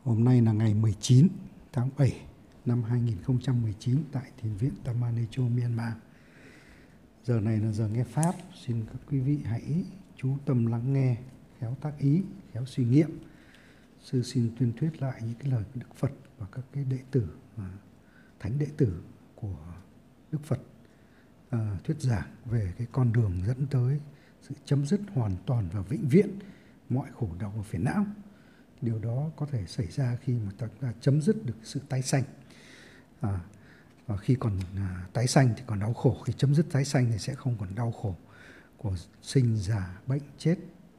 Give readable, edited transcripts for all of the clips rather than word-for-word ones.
Hôm nay là ngày 19 tháng 7 năm 2019 tại Thiền viện Tamanecho, Myanmar. Giờ này là giờ nghe Pháp. Xin các quý vị hãy chú tâm lắng nghe, khéo tác ý, khéo suy nghiệm. Sư xin tuyên thuyết lại những cái lời của Đức Phật và các cái đệ tử, thánh đệ tử của Đức Phật thuyết giảng về cái con đường dẫn tới sự chấm dứt hoàn toàn và vĩnh viễn mọi khổ đau và phiền não. Điều đó có thể xảy ra khi mà ta chấm dứt được sự tái sanh. Và khi còn tái sanh thì còn đau khổ. Khi chấm dứt tái sanh thì sẽ không còn đau khổ của sinh, già, bệnh, chết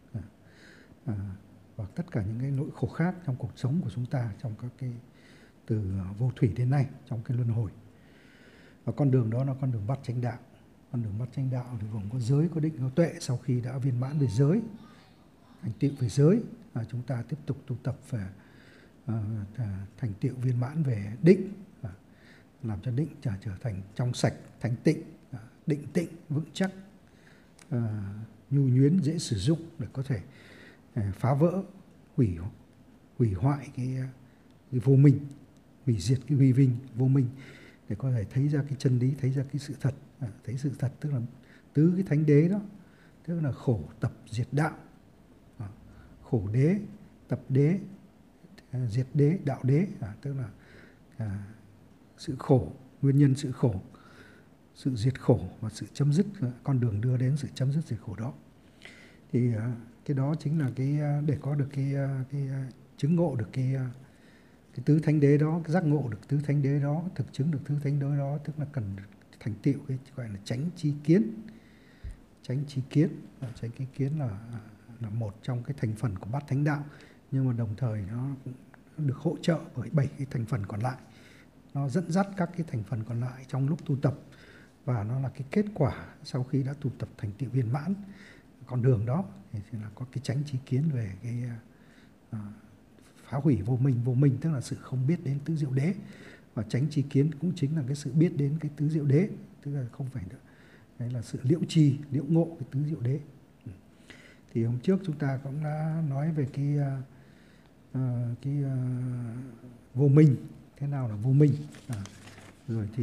và tất cả những cái nỗi khổ khác trong cuộc sống của chúng ta, trong các cái từ vô thủy đến nay, trong cái luân hồi. Và con đường đó là con đường bát chánh đạo. Con đường bát chánh đạo thì gồm có giới, có định, có tuệ. Sau khi đã viên mãn về giới, thành tựu về giới, chúng ta tiếp tục tu tập về thành tựu viên mãn về định, làm cho định trở thành trong sạch, thanh tịnh, định tĩnh, vững chắc, nhu nhuyến, dễ sử dụng để có thể phá vỡ, hủy hoại cái vô minh, hủy diệt cái huy vinh vô minh, để có thể thấy ra cái chân lý, thấy ra cái sự thật. Thấy sự thật tức là tứ cái thánh đế đó, tức là khổ, tập, diệt, đạo. Khổ đế, tập đế, diệt đế, đạo đế, tức là sự khổ, nguyên nhân sự khổ, sự diệt khổ và sự chấm dứt, con đường đưa đến sự chấm dứt diệt khổ đó. Thì cái đó chính là cái để có được cái chứng ngộ được cái tứ thánh đế đó, cái giác ngộ được tứ thánh đế đó, thực chứng được tứ thánh đế đó, tức là cần thành tựu cái gọi là chánh tri kiến. Chánh tri kiến, chánh tri kiến là một trong cái thành phần của bát thánh đạo, nhưng mà đồng thời nó cũng được hỗ trợ bởi 7 cái thành phần còn lại. Nó dẫn dắt các cái thành phần còn lại trong lúc tu tập, và nó là cái kết quả sau khi đã tu tập thành tựu viên mãn con đường đó thì là có cái chánh tri kiến về cái phá hủy vô minh. Vô minh tức là sự không biết đến tứ diệu đế, và chánh tri kiến cũng chính là cái sự biết đến cái tứ diệu đế, tức là không phải nữa. Đấy là sự liễu tri, liễu ngộ cái tứ diệu đế. Thì hôm trước chúng ta cũng đã nói về cái vô minh, thế nào là vô minh, rồi thì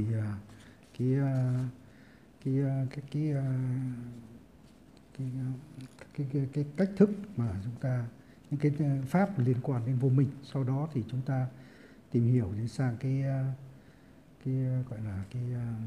cái cách thức mà chúng ta, những cái pháp liên quan đến vô minh. Sau đó thì chúng ta tìm hiểu đến sang cái gọi là cái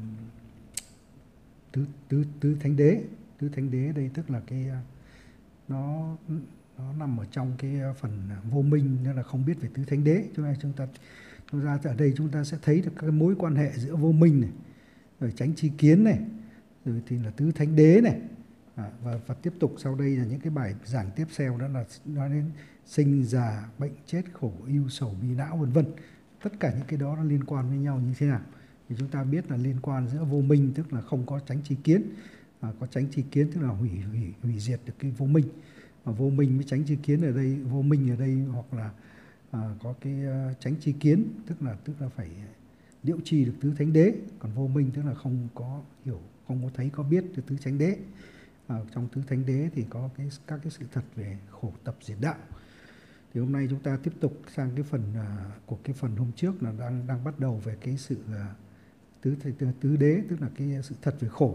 tứ thánh đế. Tứ thánh đế đây tức là cái nó nằm ở trong cái phần vô minh, nên là không biết về tứ thánh đế. Cho nên chúng ta ở đây chúng ta sẽ thấy được các mối quan hệ giữa vô minh này, rồi chánh tri kiến này, rồi thì là tứ thánh đế này, và tiếp tục sau đây là những cái bài giảng tiếp theo, đó là nói đến sinh, già, bệnh, chết, khổ, ưu, sầu, bi, não, vân vân. Tất cả những cái đó nó liên quan với nhau như thế nào? Thì chúng ta biết là liên quan giữa vô minh tức là không có chánh tri kiến, có chánh tri kiến tức là hủy diệt được cái vô minh. Và vô minh với chánh tri kiến ở đây, vô minh ở đây hoặc là có cái chánh tri kiến tức là phải liễu tri được tứ thánh đế, còn vô minh tức là không có hiểu, không có thấy, có biết được tứ thánh đế. Trong tứ thánh đế thì có các cái sự thật về khổ, tập, diệt, đạo. Thì hôm nay chúng ta tiếp tục sang cái phần của cái phần hôm trước là đang bắt đầu về cái sự tứ đế, tức là cái sự thật về khổ,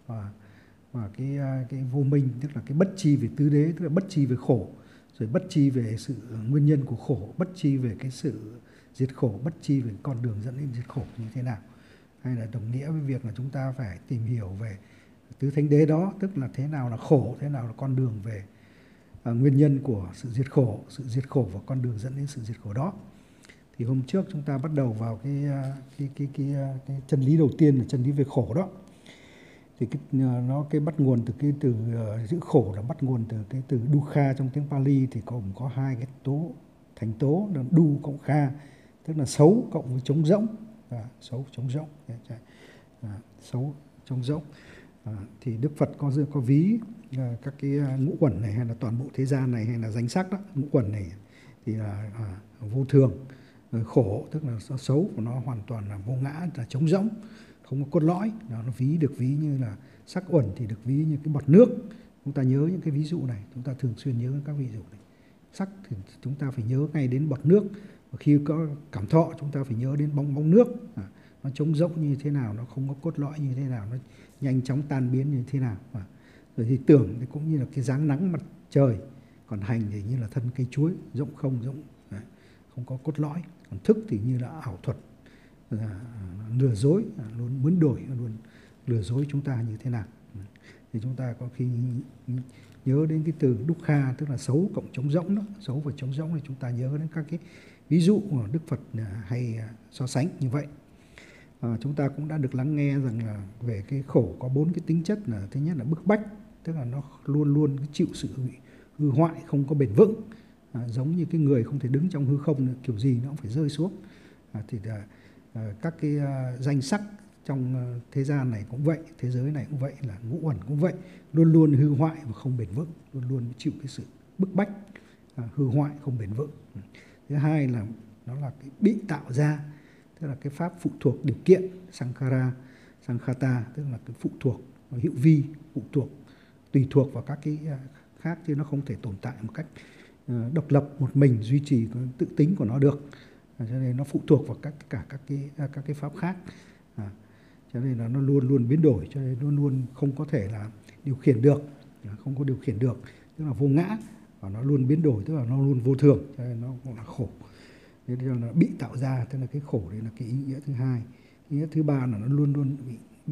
và cái vô minh tức là cái bất tri về tứ đế, tức là bất tri về khổ, rồi bất tri về sự nguyên nhân của khổ, bất tri về cái sự diệt khổ, bất tri về con đường dẫn đến diệt khổ như thế nào. Hay là đồng nghĩa với việc là chúng ta phải tìm hiểu về tứ thánh đế đó, tức là thế nào là khổ, thế nào là con đường về nguyên nhân của sự diệt khổ và con đường dẫn đến sự diệt khổ đó. Thì hôm trước chúng ta bắt đầu vào cái chân lý đầu tiên là chân lý về khổ đó. Thì cái bắt nguồn từ cái từ chữ khổ là bắt nguồn từ cái từ dukkha trong tiếng Pali, thì có hai cái thành tố là du cộng kha, tức là xấu cộng với trống rỗng, xấu trống rỗng, xấu trống rỗng. Thì Đức Phật có ví các cái ngũ uẩn này, hay là toàn bộ thế gian này, hay là danh sắc đó, ngũ uẩn này thì là vô thường, khổ tức là xấu của nó hoàn toàn là vô ngã, là trống rỗng, không có cốt lõi. Nó được ví như là sắc uẩn thì được ví như cái bọt nước. Chúng ta nhớ những cái ví dụ này, chúng ta thường xuyên nhớ các ví dụ này. Sắc thì chúng ta phải nhớ ngay đến bọt nước, Và khi có cảm thọ chúng ta phải nhớ đến bóng nước, nó trống rỗng như thế nào, nó không có cốt lõi như thế nào, nó nhanh chóng tan biến như thế nào. Rồi thì tưởng thì cũng như là cái dáng nắng mặt trời, còn hành thì như là thân cây chuối, rỗng không, không có cốt lõi. Còn thức thì như là ảo thuật, lừa dối, luôn muốn đổi, luôn lừa dối chúng ta như thế nào. Thì chúng ta có khi nhớ đến cái từ dukkha, tức là xấu cộng trống rỗng đó. Xấu và trống rỗng thì chúng ta nhớ đến các cái ví dụ mà Đức Phật hay so sánh như vậy. Chúng ta cũng đã được lắng nghe rằng là về cái khổ có 4 cái tính chất. Là thứ nhất là bức bách, tức là nó luôn luôn chịu sự hư hoại, không có bền vững, giống như cái người không thể đứng trong hư không, kiểu gì nó cũng phải rơi xuống. Thì các cái danh sắc trong thế gian này cũng vậy, thế giới này cũng vậy, là ngũ uẩn cũng vậy, luôn luôn hư hoại và không bền vững, luôn luôn chịu cái sự bức bách, hư hoại không bền vững. Thứ hai là nó là cái bị tạo ra, tức là cái pháp phụ thuộc điều kiện, sankhara, sankhata, tức là cái phụ thuộc, hữu vi, phụ thuộc, tùy thuộc vào các cái khác, chứ nó không thể tồn tại một cách độc lập một mình, duy trì tự tính của nó được. Cho nên nó phụ thuộc vào các cái pháp khác. Cho nên là nó luôn luôn biến đổi, cho nên luôn luôn không có thể là điều khiển được, không có điều khiển được, tức là vô ngã, và nó luôn biến đổi, tức là nó luôn vô thường, cho nên nó cũng là khổ. Thế nên là bị tạo ra, tức là cái khổ đấy là cái ý nghĩa thứ hai. Ý nghĩa thứ ba là nó luôn luôn bị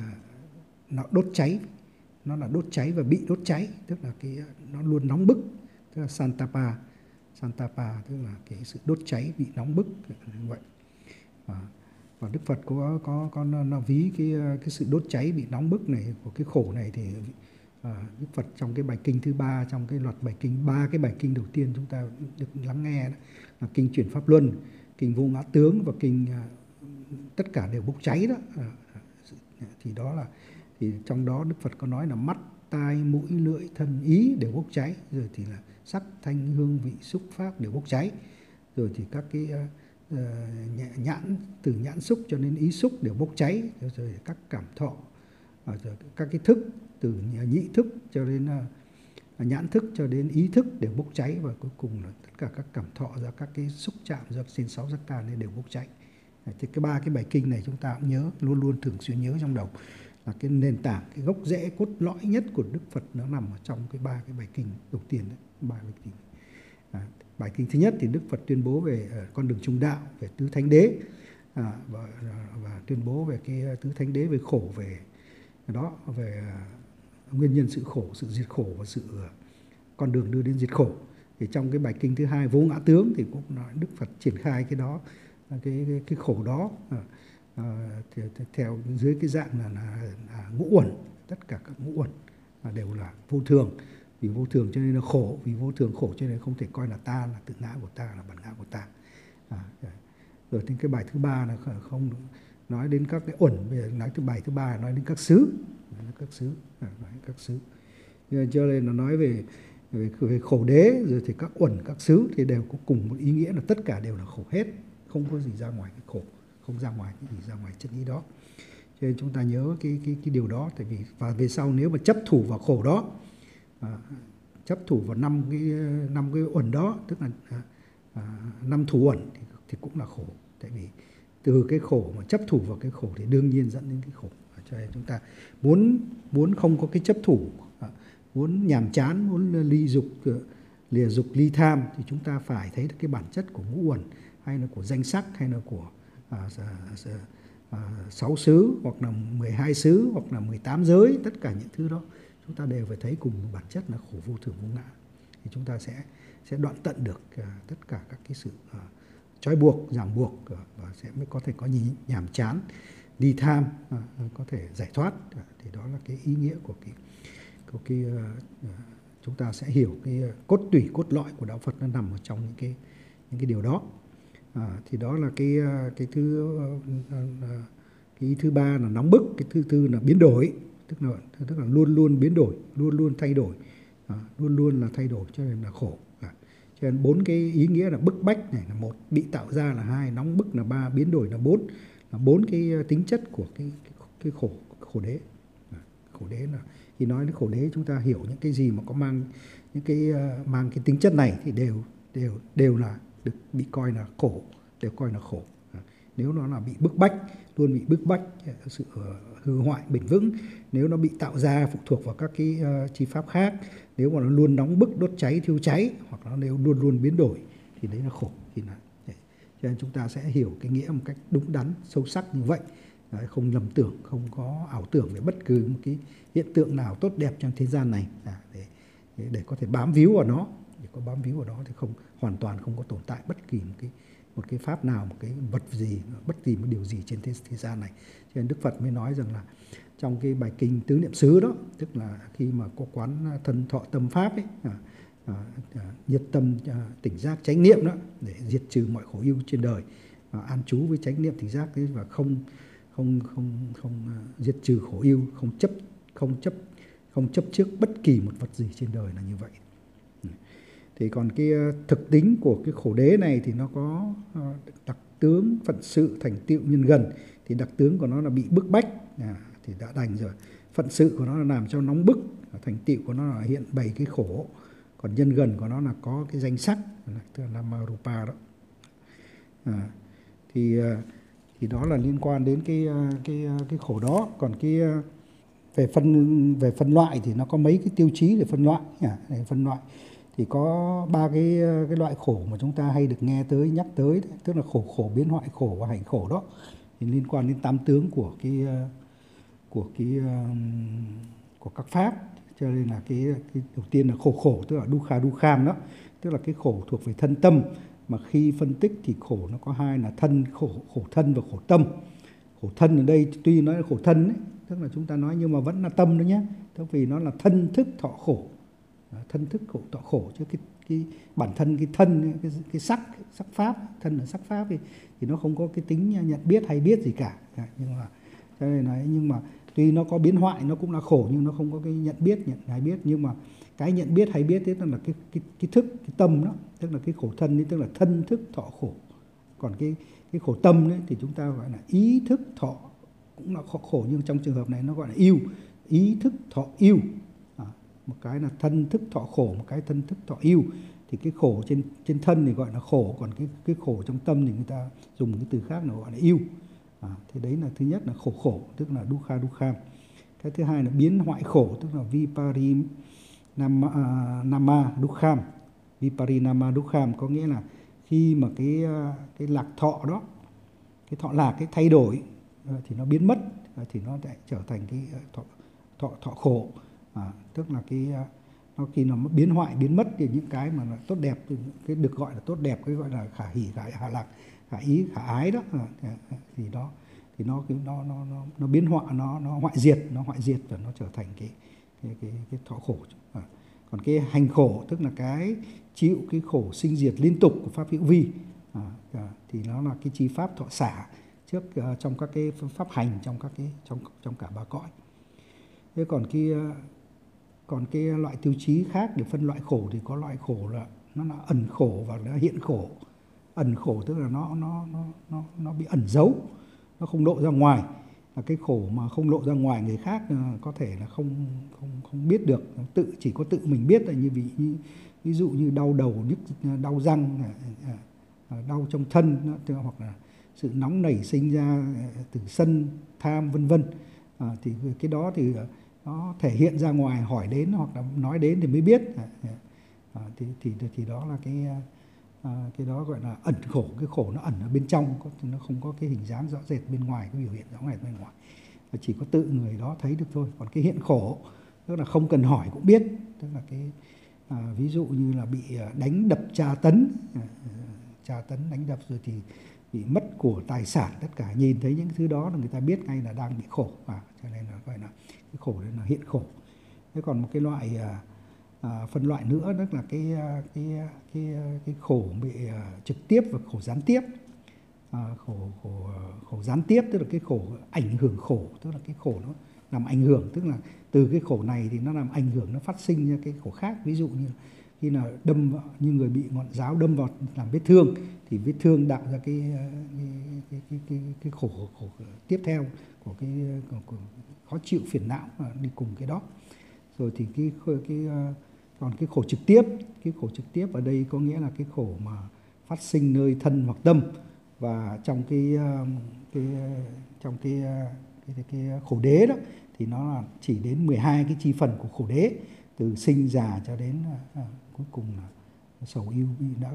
nó đốt cháy, nó là đốt cháy và bị đốt cháy, tức là cái nó luôn nóng bức, tức là santapa, tức là cái sự đốt cháy, bị nóng bức như vậy. Và Đức Phật có nó ví cái sự đốt cháy bị nóng bức này của cái khổ này, thì Đức Phật trong cái bài kinh thứ 3, trong cái loạt bài kinh, 3 cái bài kinh đầu tiên chúng ta được lắng nghe đó, là kinh Chuyển Pháp Luân, kinh Vô Ngã Tướng và kinh tất cả đều bốc cháy đó. Thì đó là, thì trong đó Đức Phật có nói là mắt, tai, mũi, lưỡi, thân, ý đều bốc cháy, rồi thì là sắc, thanh, hương, vị, xúc, pháp đều bốc cháy, rồi thì các cái nhãn, từ nhãn xúc cho đến ý xúc đều bốc cháy, rồi các cảm thọ, rồi các cái thức, từ nhĩ thức cho đến nhãn thức cho đến ý thức đều bốc cháy, và cuối cùng là tất cả các cảm thọ ra các cái xúc chạm do trên 6 giác quan nên đều bốc cháy. Thì cái 3 cái bài kinh này chúng ta cũng nhớ, luôn luôn thường xuyên nhớ trong đầu, là cái nền tảng, cái gốc rễ cốt lõi nhất của Đức Phật nó nằm ở trong cái 3 cái bài kinh đầu tiên đấy, 3 bài kinh. Bài kinh thứ nhất thì Đức Phật tuyên bố về con đường trung đạo, về tứ thánh đế, và tuyên bố về cái tứ thánh đế, về khổ, về đó, về nguyên nhân sự khổ, sự diệt khổ và sự con đường đưa đến diệt khổ. Thì trong cái bài kinh thứ hai, Vô Ngã Tướng, thì cũng nói Đức Phật triển khai cái đó, cái khổ đó thì theo dưới cái dạng là ngũ uẩn, tất cả các ngũ uẩn đều là vô thường. Vì vô thường cho nên là khổ, vì vô thường khổ cho nên không thể coi là ta, là tự ngã của ta, là bản ngã của ta. Rồi đến cái bài thứ ba là không nói đến các cái uẩn, nói từ bài thứ ba nói đến các xứ, nói các xứ. Cho nên nó nói về khổ đế, rồi thì các uẩn, các xứ thì đều có cùng một ý nghĩa là tất cả đều là khổ hết, không có gì ra ngoài cái khổ, không ra ngoài cái gì ra ngoài chân lý đó. Cho nên chúng ta nhớ cái điều đó, tại vì và về sau nếu mà chấp thủ vào khổ đó, chấp thủ vào năm cái uẩn đó, tức là 5 thủ uẩn thì cũng là khổ. Tại vì từ cái khổ mà chấp thủ vào cái khổ thì đương nhiên dẫn đến cái khổ. Cho nên chúng ta muốn không có cái chấp thủ, muốn nhàm chán, muốn lìa dục ly tham, thì chúng ta phải thấy được cái bản chất của ngũ uẩn, hay là của danh sắc, hay là của 6 xứ, hoặc là 12 xứ, hoặc là 18 giới. Tất cả những thứ đó chúng ta đều phải thấy cùng một bản chất là khổ, vô thường, vô ngã. Thì chúng ta sẽ đoạn tận được tất cả các cái sự trói buộc, ràng buộc, và sẽ mới có thể có nhàm chán, ly tham, có thể giải thoát. Thì đó là cái ý nghĩa của cái chúng ta sẽ hiểu cái cốt tủy, cốt lõi của đạo Phật nó nằm ở trong những cái điều đó. Thì đó là cái ý thứ ba là nóng bức, cái thứ tư là biến đổi, tức là luôn luôn biến đổi, luôn luôn thay đổi, luôn luôn là thay đổi, cho nên là khổ. Cho nên 4 cái ý nghĩa là bức bách này là 1, bị tạo ra là 2, nóng bức là 3, biến đổi là 4, là 4 cái tính chất của cái khổ đế. Khổ đế là khi nói đến khổ đế, chúng ta hiểu những cái gì mà có mang những cái mang cái tính chất này thì đều được bị coi là khổ, đều coi là khổ. Nếu nó là bị bức bách, luôn bị bức bách, sự hư hoại bền vững, nếu nó bị tạo ra phụ thuộc vào các cái chi pháp khác, nếu mà nó luôn nóng bức, đốt cháy, thiêu cháy, hoặc nó đều luôn luôn biến đổi, thì đấy là khổ. Thì là cho nên chúng ta sẽ hiểu cái nghĩa một cách đúng đắn, sâu sắc như vậy. Đấy, không lầm tưởng, không có ảo tưởng về bất cứ một cái hiện tượng nào tốt đẹp trong thế gian này, để có thể bám víu vào nó. Để có bám víu vào đó thì hoàn toàn không có tồn tại bất kỳ một cái pháp nào, một cái vật gì, bất kỳ một điều gì trên thế gian này. Cho nên Đức Phật mới nói rằng là trong cái bài kinh Tứ Niệm xứ đó, tức là khi mà có quán thân thọ tâm pháp ấy, nhiệt tâm tỉnh giác chánh niệm đó, để diệt trừ mọi khổ ưu trên đời, an trú với chánh niệm tỉnh giác ấy, và không diệt trừ khổ ưu, không chấp trước bất kỳ một vật gì trên đời, là như vậy. Thì còn cái thực tính của cái khổ đế này thì nó có đặc tướng phận sự thành tựu nhân gần. Thì đặc tướng của nó là bị bức bách, thì đã đành rồi. Phận sự của nó là làm cho nóng bức, thành tựu của nó là hiện bày cái khổ. Còn nhân gần của nó là có cái danh sắc, tức là Namarupa đó. Thì đó là liên quan đến cái khổ đó. Còn cái về phân loại thì nó có mấy cái tiêu chí để phân loại. Phân loại thì có 3 cái loại khổ mà chúng ta hay được nghe tới, nhắc tới đấy. Tức là khổ biến hoại khổ và hành khổ đó, thì liên quan đến 8 tướng của các pháp. Cho nên là cái đầu tiên là khổ, tức là dukkha đó, tức là cái khổ thuộc về thân tâm. Mà khi phân tích thì khổ nó có hai là khổ thân và khổ tâm. Khổ thân ở đây tuy nói là khổ thân ấy, tức là chúng ta nói nhưng mà vẫn là tâm đó nhé. Tức vì nó là thân thức thọ khổ. Thân thức khổ thọ khổ, chứ cái bản thân cái thân, cái sắc pháp, thân là sắc pháp thì nó không có cái tính nhận biết hay biết gì cả. Nhưng mà tuy nó có biến hoại, nó cũng là khổ, nhưng nó không có cái nhận hay biết. Nhưng mà cái nhận biết hay biết tức là cái thức, cái tâm đó, tức là cái khổ thân ấy, tức là thân thức thọ khổ. Còn cái khổ tâm ấy, thì chúng ta gọi là ý thức thọ, cũng là khổ, nhưng trong trường hợp này nó gọi là yêu, ý thức thọ yêu. Một cái là thân thức thọ khổ, một cái thân thức thọ yêu. Thì cái khổ trên thân thì gọi là khổ, còn cái khổ trong tâm thì người ta dùng cái từ khác là gọi là yêu. Thì đấy là thứ nhất là khổ, tức là dukkha. Cái thứ hai là biến hoại khổ, tức là viparinama dukkham. Viparinama dukkham có nghĩa là khi mà cái lạc thọ đó, cái thọ lạc, cái thay đổi thì nó biến mất, thì nó lại trở thành cái thọ khổ. Tức là nó khi nó biến hoại, biến mất thì những cái mà là tốt đẹp, cái được gọi là tốt đẹp, cái gọi là khả hỷ, khả lạc, khả ý, khả ái đó, thì đó thì nó biến hoại, nó hoại diệt và nó trở thành cái thọ khổ. Còn cái hành khổ tức là cái chịu cái khổ sinh diệt liên tục của pháp hữu vi, thì nó là cái chi pháp thọ xả trước trong các cái pháp hành, trong cả ba cõi. Thế còn cái loại tiêu chí khác để phân loại khổ thì có loại khổ là nó là ẩn khổ và nó hiện khổ. Ẩn khổ tức là nó bị ẩn giấu, nó không lộ ra ngoài. Là cái khổ mà không lộ ra ngoài, người khác có thể là không biết được, chỉ có tự mình biết. Là ví dụ như đau đầu, nhức, đau răng, đau trong thân, hoặc là sự nóng nảy sinh ra từ sân, tham, vân vân. Thì cái đó thì nó thể hiện ra ngoài, hỏi đến hoặc là nói đến thì mới biết. Thì đó là cái đó gọi là ẩn khổ. Cái khổ nó ẩn ở bên trong, nó không có cái hình dáng rõ rệt bên ngoài, cái biểu hiện rõ rệt bên ngoài, chỉ có tự người đó thấy được thôi. Còn cái hiện khổ tức là không cần hỏi cũng biết, tức là ví dụ như là bị đánh đập, tra tấn, đánh đập rồi thì bị mất của tài sản, tất cả nhìn thấy những thứ đó là người ta biết ngay là đang bị khổ, cho nên là gọi là cái khổ đấy là hiện khổ. Thế còn một cái loại phân loại nữa, tức là cái khổ bị trực tiếp và khổ gián tiếp. Khổ gián tiếp tức là cái khổ ảnh hưởng khổ, tức là cái khổ nó làm ảnh hưởng, tức là từ cái khổ này thì nó làm ảnh hưởng, nó phát sinh ra cái khổ khác. Ví dụ như khi nào đâm vào, như người bị ngọn giáo đâm vào làm vết thương, thì vết thương tạo ra cái khổ tiếp theo của cái khó chịu, phiền não đi cùng cái đó. Rồi thì còn cái khổ trực tiếp, cái khổ trực tiếp ở đây có nghĩa là cái khổ mà phát sinh nơi thân hoặc tâm, và trong cái khổ đế đó thì nó là chỉ đến 12 cái chi phần của khổ đế, từ sinh già cho đến cuối cùng là sầu ưu đã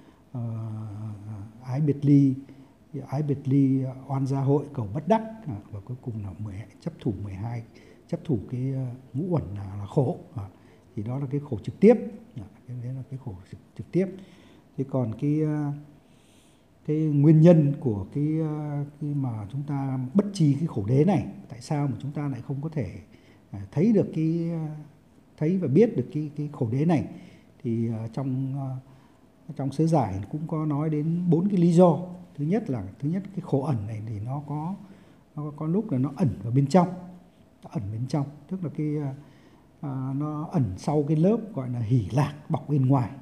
ái biệt ly, oan gia hội, cầu bất đắc, và cuối cùng là chấp thủ 12, chấp thủ cái ngũ uẩn là khổ. Thì đó là cái khổ trực tiếp, đấy là cái khổ trực tiếp. Thế còn cái nguyên nhân của cái mà chúng ta bất tri cái khổ đế này, tại sao mà chúng ta lại không có thể thấy được thấy và biết được cái khổ đế này, thì trong sớ giải cũng có nói đến 4 cái lý do. Thứ nhất cái khổ ẩn này thì nó có lúc là nó ẩn vào bên trong, tức là nó ẩn sau cái lớp gọi là hỷ lạc bọc bên ngoài,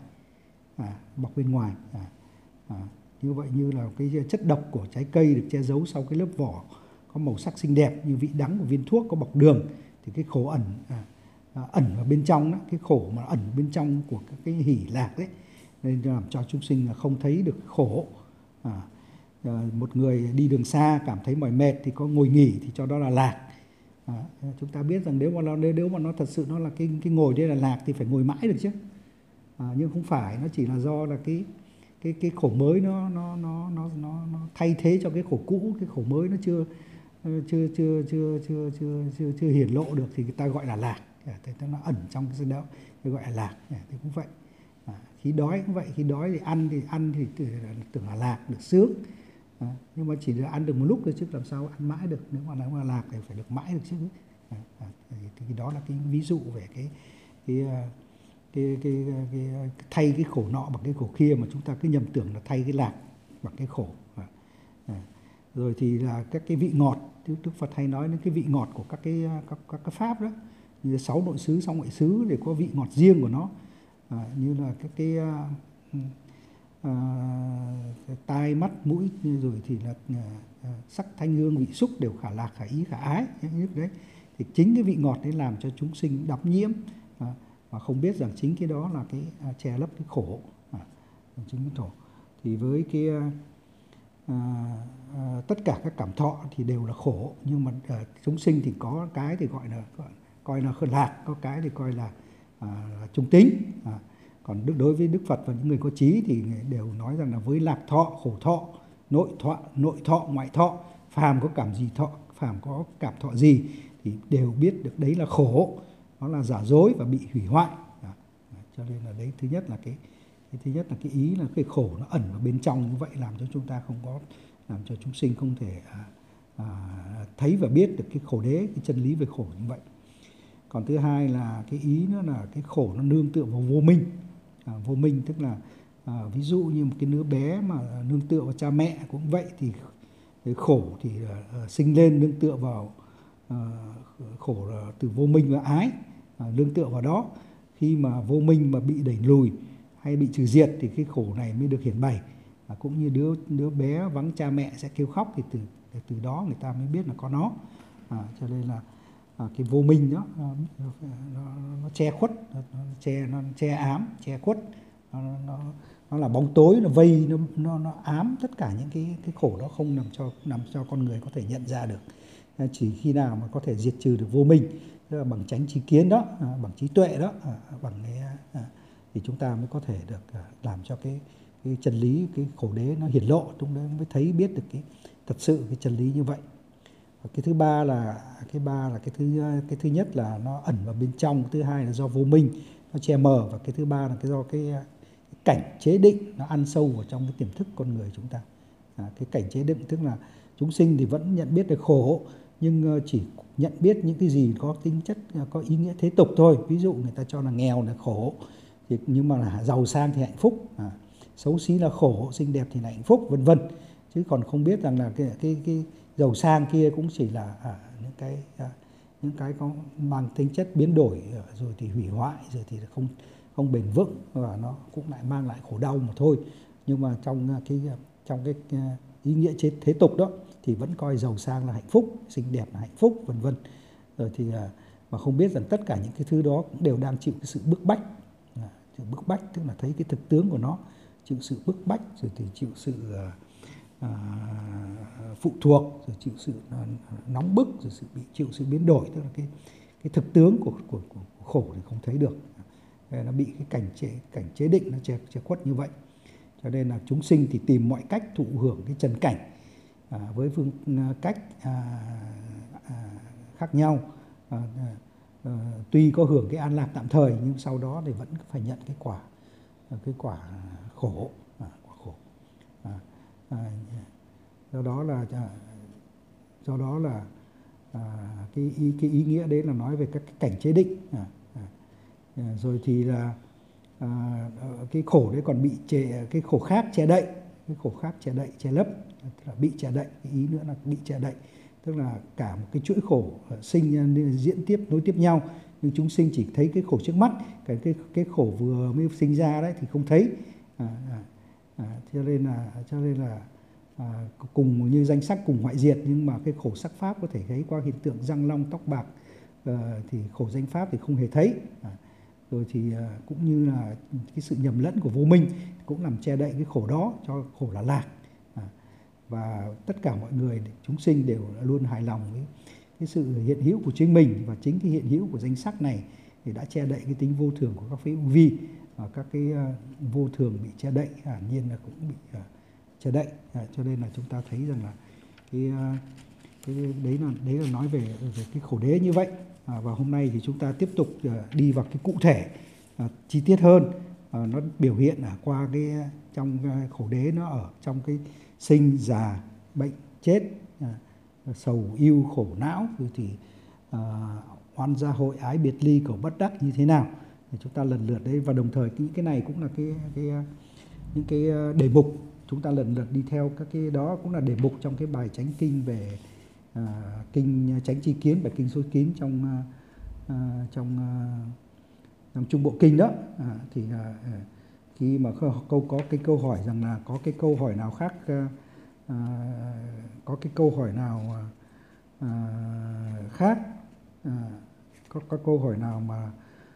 như vậy, như là cái chất độc của trái cây được che giấu sau cái lớp vỏ có màu sắc xinh đẹp như vị đắng của viên thuốc có bọc đường, thì cái khổ ẩn vào bên trong đó, cái khổ mà ẩn bên trong của cái hỷ lạc đấy, nên làm cho chúng sinh là không thấy được khổ. Một người đi đường xa cảm thấy mỏi mệt thì có ngồi nghỉ thì cho đó là lạc. Chúng ta biết rằng nếu mà nó thật sự nó là cái ngồi đây là lạc thì phải ngồi mãi được chứ. Nhưng không phải, nó chỉ là do là cái khổ mới nó thay thế cho cái khổ cũ, cái khổ mới nó chưa hiển lộ được thì người ta gọi là lạc. Thế nó ẩn trong cái đó thì gọi là lạc. Thì cũng vậy. Khi đói cũng vậy, khi đói thì ăn thì tưởng là lạc, được sướng. Nhưng mà chỉ là ăn được một lúc thôi chứ làm sao ăn mãi được. Nếu mà lạc thì phải được mãi được chứ. Thì đó là cái ví dụ về cái thay cái khổ nọ bằng cái khổ kia, mà chúng ta cứ nhầm tưởng là thay cái lạc bằng cái khổ. Rồi thì là các cái vị ngọt, Đức Phật hay nói đến cái vị ngọt của các cái pháp đó, như 6 nội xứ, 6 ngoại xứ để có vị ngọt riêng của nó. Như là các cái tai mắt mũi, rồi thì là sắc thanh hương vị xúc đều khả lạc, khả ý, khả ái đấy. Thì chính cái vị ngọt đấy làm cho chúng sinh đắm nhiễm, và không biết rằng chính cái đó là cái che lấp cái khổ, chính cái khổ. Thì với cái tất cả các cảm thọ thì đều là khổ, nhưng mà chúng sinh thì có cái thì coi là lạc, có cái thì coi là trung tính. Còn đối với Đức Phật và những người có trí thì đều nói rằng là với lạc thọ, khổ thọ, nội thọ, ngoại thọ, phàm có có cảm thọ gì thì đều biết được đấy là khổ, nó là giả dối và bị hủy hoại. Cho nên là đấy, thứ nhất là cái ý là cái khổ nó ẩn ở bên trong như vậy, làm cho chúng ta làm cho chúng sinh không thể thấy và biết được cái khổ đế, cái chân lý về khổ như vậy. Còn thứ hai là cái ý nữa là cái khổ nó nương tựa vào vô minh. Vô minh tức là ví dụ như một cái đứa bé mà nương tựa vào cha mẹ cũng vậy, thì cái khổ thì sinh lên nương tựa vào khổ là từ vô minh và ái, nương tựa vào đó. Khi mà vô minh mà bị đẩy lùi hay bị trừ diệt thì cái khổ này mới được hiển bày. Cũng như đứa bé vắng cha mẹ sẽ kêu khóc, thì từ đó người ta mới biết là có nó. Cho nên là cái vô minh đó nó che khuất, nó che ám, che khuất, nó là bóng tối, nó vây, nó ám tất cả những cái khổ đó, không làm cho con người có thể nhận ra được. Chỉ khi nào mà có thể diệt trừ được vô minh, tức là bằng chánh tri kiến đó, bằng trí tuệ đó, thì chúng ta mới có thể được làm cho cái chân lý, cái khổ đế nó hiển lộ, chúng ta mới thấy biết được thật sự cái chân lý như vậy. Và cái thứ ba là cái thứ nhất là nó ẩn vào bên trong, thứ hai là do vô minh nó che mờ, và cái thứ ba là do cái cảnh chế định nó ăn sâu vào trong cái tiềm thức con người chúng ta. Cái cảnh chế định tức là chúng sinh thì vẫn nhận biết được khổ, nhưng chỉ nhận biết những cái gì có tính chất, có ý nghĩa thế tục thôi. Ví dụ người ta cho là nghèo là khổ, nhưng mà là giàu sang thì hạnh phúc, xấu xí là khổ, xinh đẹp thì là hạnh phúc, vân vân. Chứ còn không biết rằng là cái giàu sang kia cũng chỉ là những cái có mang tính chất biến đổi, rồi thì hủy hoại, rồi thì không bền vững, và nó cũng lại mang lại khổ đau mà thôi. Nhưng mà trong cái ý nghĩa thế tục đó thì vẫn coi giàu sang là hạnh phúc, xinh đẹp là hạnh phúc, vân vân. Rồi thì mà không biết rằng tất cả những cái thứ đó cũng đều đang chịu cái sự bức bách, tức là thấy cái thực tướng của nó chịu sự bức bách, rồi thì chịu sự phụ thuộc, rồi chịu sự nóng bức, rồi chịu sự biến đổi, tức là cái thực tướng của khổ thì không thấy được. Nó bị cái cảnh chế định nó che khuất như vậy. Cho nên là chúng sinh thì tìm mọi cách thụ hưởng cái trần cảnh với phương cách khác nhau. Tuy có hưởng cái an lạc tạm thời nhưng sau đó thì vẫn phải nhận cái quả khổ. Do đó là cái ý nghĩa đấy là nói về các cái cảnh chế định. Rồi thì là cái khổ đấy còn bị cái khổ khác che đậy, che lấp, là bị che đậy. Cái ý nữa là bị che đậy, tức là cả một cái chuỗi khổ sinh diễn tiếp nối tiếp nhau, nhưng chúng sinh chỉ thấy cái khổ trước mắt, cái khổ vừa mới sinh ra đấy thì không thấy. Cho nên là cùng như danh sắc cùng hoại diệt, nhưng mà cái khổ sắc pháp có thể thấy qua hiện tượng răng long tóc bạc, thì khổ danh pháp thì không hề thấy. Rồi thì cũng như là cái sự nhầm lẫn của vô minh cũng làm che đậy cái khổ đó, cho khổ là lạc. Và tất cả mọi người, chúng sinh đều luôn hài lòng với cái sự hiện hữu của chính mình, và chính cái hiện hữu của danh sắc này thì đã che đậy cái tính vô thường của các phế ưu vi. Các cái vô thường bị che đậy, hiển nhiên là cũng bị che đậy. Cho nên là chúng ta thấy rằng là cái đấy là nói về cái khổ đế như vậy. Và hôm nay thì chúng ta tiếp tục đi vào cái cụ thể chi tiết hơn. Nó biểu hiện qua cái trong khổ đế, nó ở trong cái sinh già bệnh chết, sầu ưu khổ não, rồi thì oan gia hội ái biệt ly cầu bất đắc như thế nào thì chúng ta lần lượt đấy. Và đồng thời những cái này cũng là những cái đề mục chúng ta lần lượt đi theo. Các cái đó cũng là đề mục trong cái bài chánh kinh về kinh chánh chi kiến, bài kinh số kín trong trung bộ kinh đó. Thì khi mà có cái câu hỏi rằng là có cái câu hỏi nào khác, có cái câu hỏi nào khác, có câu hỏi nào mà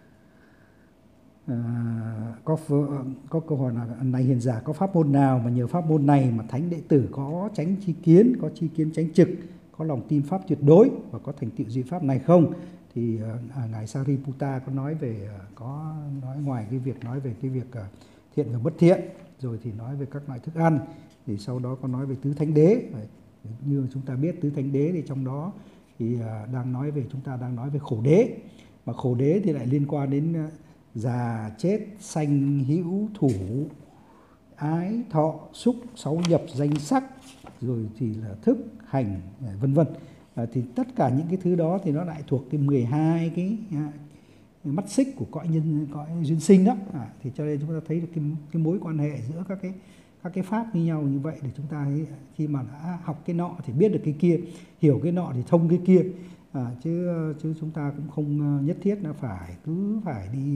có câu hỏi là này hiền giả, có pháp môn nào mà nhờ pháp môn này mà thánh đệ tử có chánh chi kiến, có chi kiến chánh trực, có lòng tin pháp tuyệt đối và có thành tựu duy pháp này không? Thì ngài Sariputta có nói về, có nói ngoài cái việc nói về cái việc thiện và bất thiện, rồi thì nói về các loại thức ăn, thì sau đó có nói về tứ thánh đế. Như chúng ta biết tứ thánh đế thì trong đó thì chúng ta đang nói về khổ đế, mà khổ đế thì lại liên quan đến già chết sanh hữu thủ ái thọ xúc sáu nhập danh sắc, rồi thì là thức hành vân vân. Thì tất cả những cái thứ đó thì nó lại thuộc cái 12 cái mắt xích của cõi duyên sinh đó. Thì cho nên chúng ta thấy được cái mối quan hệ giữa các cái pháp như nhau như vậy, để chúng ta khi mà đã học cái nọ thì biết được cái kia, hiểu cái nọ thì thông cái kia. Chứ chúng ta cũng không nhất thiết là phải đi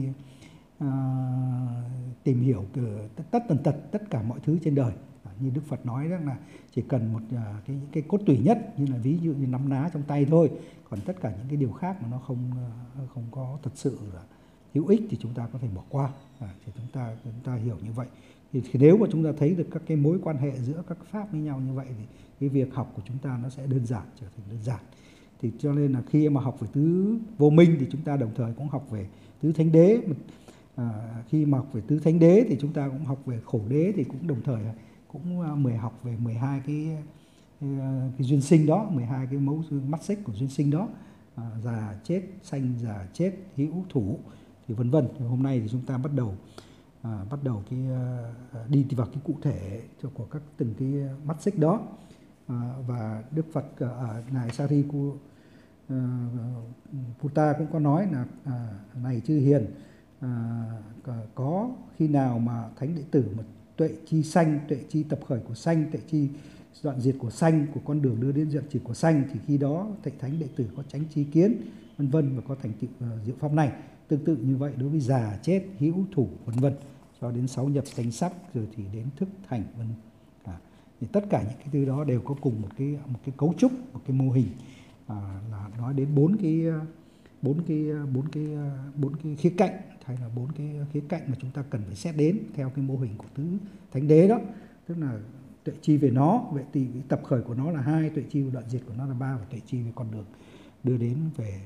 tìm hiểu tần tật tất cả mọi thứ trên đời. Như Đức Phật nói rằng là chỉ cần một cái cốt tủy nhất, như là ví dụ như nắm ná trong tay thôi, còn tất cả những cái điều khác mà nó không có thật sự là hữu ích thì chúng ta có thể bỏ qua. Thì chúng ta hiểu như vậy. Thì nếu mà chúng ta thấy được các cái mối quan hệ giữa các pháp với nhau như vậy thì cái việc học của chúng ta nó sẽ trở thành đơn giản. Thì cho nên là khi mà học về tứ vô minh thì chúng ta đồng thời cũng học về tứ thánh đế. Khi mà học về tứ thánh đế thì chúng ta cũng học về khổ đế, thì cũng đồng thời cũng học về 12 cái duyên sinh đó, 12 cái mấu mắt xích của duyên sinh đó, già chết sanh, già chết hữu thủ thì vân vân. Hôm nay thì chúng ta bắt đầu đi vào cái cụ thể của các từng cái mắt xích đó. Và Đức Phật ngài Sariputta cũng có nói là này chư hiền, có khi nào mà thánh đệ tử mà tuệ chi sanh, tuệ chi tập khởi của sanh, tuệ chi đoạn diệt của sanh, của con đường đưa đến diệt trừ của sanh, thì khi đó thánh đệ tử có chánh chi kiến vân vân và có thành tựu diệu pháp này. Tương tự như vậy đối với già chết hữu thủ vân vân, cho đến sáu nhập danh sắc, rồi thì đến thức thành vân. Thì tất cả những cái thứ đó đều có cùng một cái cấu trúc, một cái mô hình, là nói đến bốn bốn cái khía cạnh, hay là 4 cái khía cạnh mà chúng ta cần phải xét đến theo cái mô hình của tứ thánh đế đó. Tức là tuệ chi về nó, vậy thì cái tập khởi của nó là 2, tuệ chi về đoạn diệt của nó là 3, và tuệ chi về con đường đưa đến về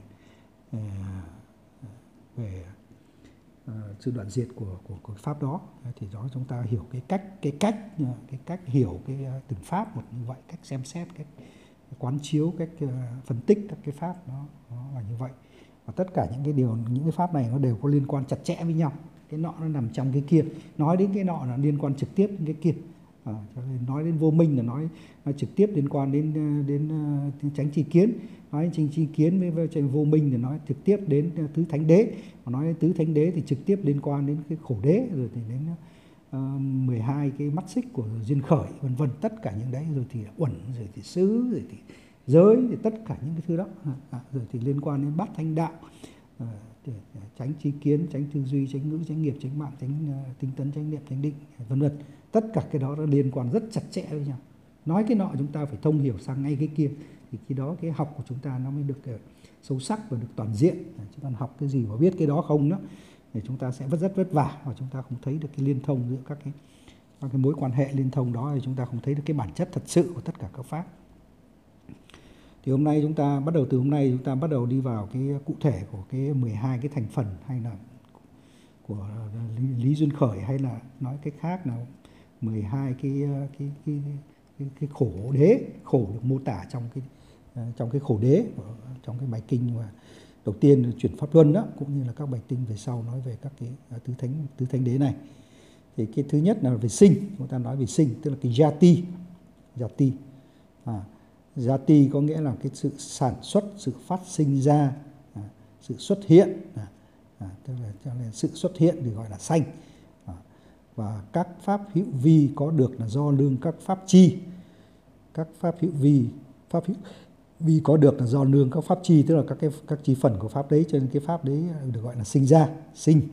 sự đoạn diệt của pháp đó. Thì đó chúng ta hiểu cái cách hiểu cái từng pháp một như vậy, cách xem xét, cách quán chiếu, cách phân tích các cái pháp nó là như vậy. Và tất cả những cái pháp này nó đều có liên quan chặt chẽ với nhau. Cái nọ nó nằm trong cái kia, nói đến cái nọ là liên quan trực tiếp đến cái kia. Cho nên nói đến vô minh là nói trực tiếp liên quan đến chánh tri kiến, nói đến chánh tri kiến với vô minh thì nói trực tiếp đến tứ thánh đế, mà nói đến tứ thánh đế thì trực tiếp liên quan đến cái khổ đế, rồi thì đến 12 cái mắt xích của duyên khởi, vân vân, tất cả những đấy, rồi thì uẩn, rồi thì xứ, rồi thì giới, thì tất cả những cái thứ đó, rồi thì liên quan đến bát thanh đạo, chánh tri kiến, chánh tư duy, chánh ngữ, chánh nghiệp, chánh mạng, chánh tinh tấn, chánh niệm, chánh định, vân vân. Tất cả cái đó nó liên quan rất chặt chẽ với nhau. Nói cái nọ chúng ta phải thông hiểu sang ngay cái kia, thì khi đó cái học của chúng ta nó mới được sâu sắc và được toàn diện. Chúng ta học cái gì mà biết cái đó không đó, thì chúng ta sẽ rất vất vả, và chúng ta không thấy được cái liên thông giữa các cái mối quan hệ liên thông đó, thì chúng ta không thấy được cái bản chất thật sự của tất cả các pháp. Thì hôm nay chúng ta bắt đầu đi vào cái cụ thể của cái 12 cái thành phần, hay là của lý duyên khởi, hay là nói cách khác là 12 cái khổ đế. Khổ được mô tả trong cái khổ đế, trong cái bài kinh mà đầu tiên là chuyển pháp luân đó, cũng như là các bài kinh về sau nói về các cái tứ thánh đế này. Thì cái thứ nhất là về sinh, chúng ta nói về sinh, tức là cái jati. Jati có nghĩa là cái sự sản xuất, sự phát sinh ra, sự xuất hiện, tức là cho nên sự xuất hiện thì gọi là sanh. Và các pháp hữu vi có được là do nương các pháp chi. Các pháp hữu vi có được là do nương các pháp chi, tức là các chi phần của pháp đấy, cho nên cái pháp đấy được gọi là sinh ra, sinh.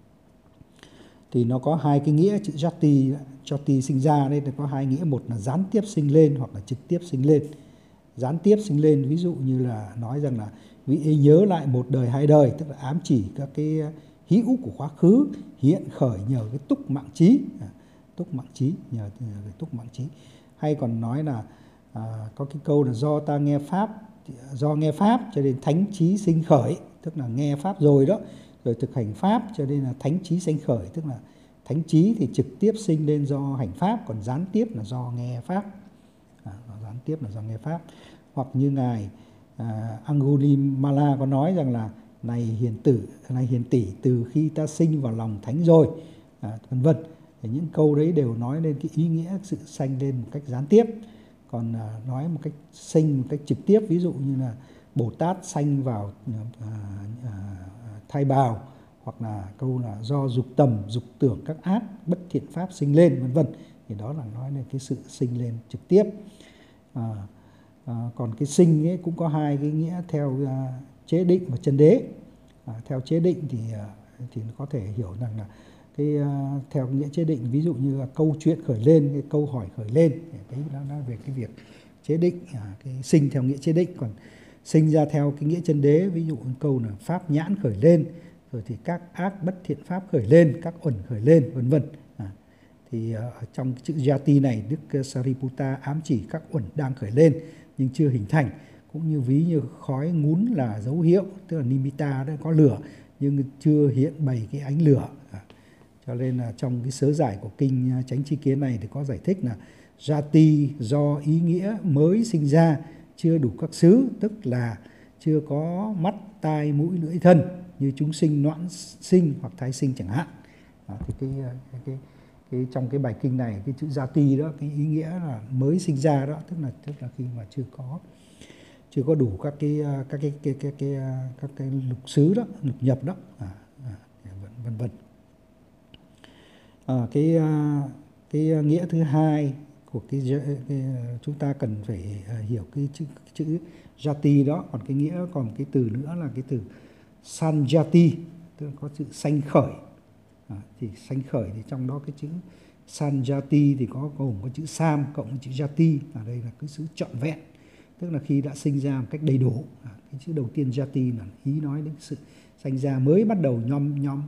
Thì nó có hai cái nghĩa, chữ jati sinh ra đây, có hai nghĩa, một là gián tiếp sinh lên hoặc là trực tiếp sinh lên. Gián tiếp sinh lên ví dụ như là nói rằng là vị ấy nhớ lại một đời hai đời, tức là ám chỉ các cái hữu của quá khứ hiện khởi nhờ cái túc mạng trí, nhờ cái túc mạng trí. Hay còn nói là có cái câu là do nghe pháp cho nên thánh trí sinh khởi, tức là nghe pháp rồi đó, rồi thực hành pháp cho nên là thánh trí sinh khởi, tức là thánh trí thì trực tiếp sinh lên do hành pháp, còn gián tiếp là do nghe pháp. Hoặc như ngài Angulimala có nói rằng là này hiền tỷ, từ khi ta sinh vào lòng thánh rồi, vân vân. Những câu đấy đều nói lên cái ý nghĩa sự sanh lên một cách gián tiếp. Còn nói một cách sinh một cách trực tiếp, ví dụ như là Bồ Tát sanh vào thai bào, hoặc là câu là do dục tầm, dục tưởng các ác bất thiện pháp sinh lên, vân vân. Thì đó là nói lên cái sự sinh lên trực tiếp. Còn cái sinh ấy cũng có hai cái nghĩa theo chế định và chân đế. Theo chế định thì có thể hiểu rằng là theo nghĩa chế định, ví dụ như là câu chuyện khởi lên, cái câu hỏi khởi lên, đấy nó về cái việc chế định, cái sinh theo nghĩa chế định. Còn sinh ra theo cái nghĩa chân đế, ví dụ câu là pháp nhãn khởi lên, rồi thì các ác bất thiện pháp khởi lên, các uẩn khởi lên, vân vân. Thì trong chữ jati này, Đức Sariputta ám chỉ các uẩn đang khởi lên nhưng chưa hình thành, cũng như ví như khói ngún là dấu hiệu, tức là nimitta đã có lửa nhưng chưa hiện bày cái ánh lửa. Cho nên là trong cái sớ giải của kinh Chánh Tri Kiến này thì có giải thích là jati do ý nghĩa mới sinh ra, chưa đủ các xứ, tức là chưa có mắt, tai, mũi, lưỡi, thân như chúng sinh noãn sinh hoặc thai sinh chẳng hạn. Thì trong cái bài kinh này, cái chữ jati đó, cái ý nghĩa là mới sinh ra đó, tức là khi mà chưa có đủ các cái lục xứ đó, lục nhập đó, vân vân. Cái nghĩa thứ hai của chúng ta cần phải hiểu cái chữ jati đó. Còn cái nghĩa, còn cái từ nữa là cái từ sanjati, tức là có chữ sanh khởi. Thì sanh khởi thì trong đó cái chữ sanjati thì có gồm có chữ sam cộng với chữ jati, ở đây là cái sự trọn vẹn, tức là khi đã sinh ra một cách đầy đủ. Cái chữ đầu tiên Jati là ý nói đến sự sinh ra mới bắt đầu nhom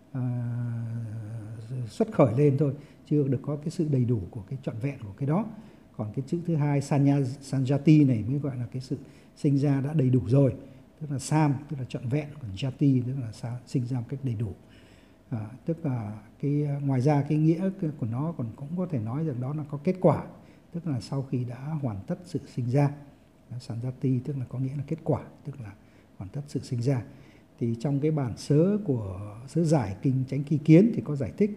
xuất khởi lên thôi, chưa được có cái sự đầy đủ của cái trọn vẹn của cái đó. Còn cái chữ thứ hai Sanjati này mới gọi là cái sự sinh ra đã đầy đủ rồi, tức là Sam tức là trọn vẹn, còn Jati tức là sinh ra một cách đầy đủ. Tức là ngoài ra cái nghĩa của nó còn cũng có thể nói rằng đó là có kết quả, tức là sau khi đã hoàn tất sự sinh ra. Sanjati tức là có nghĩa là kết quả, tức là hoàn tất sự sinh ra. Thì trong cái bản sớ của sớ giải kinh Chánh Kỳ Kiến thì có giải thích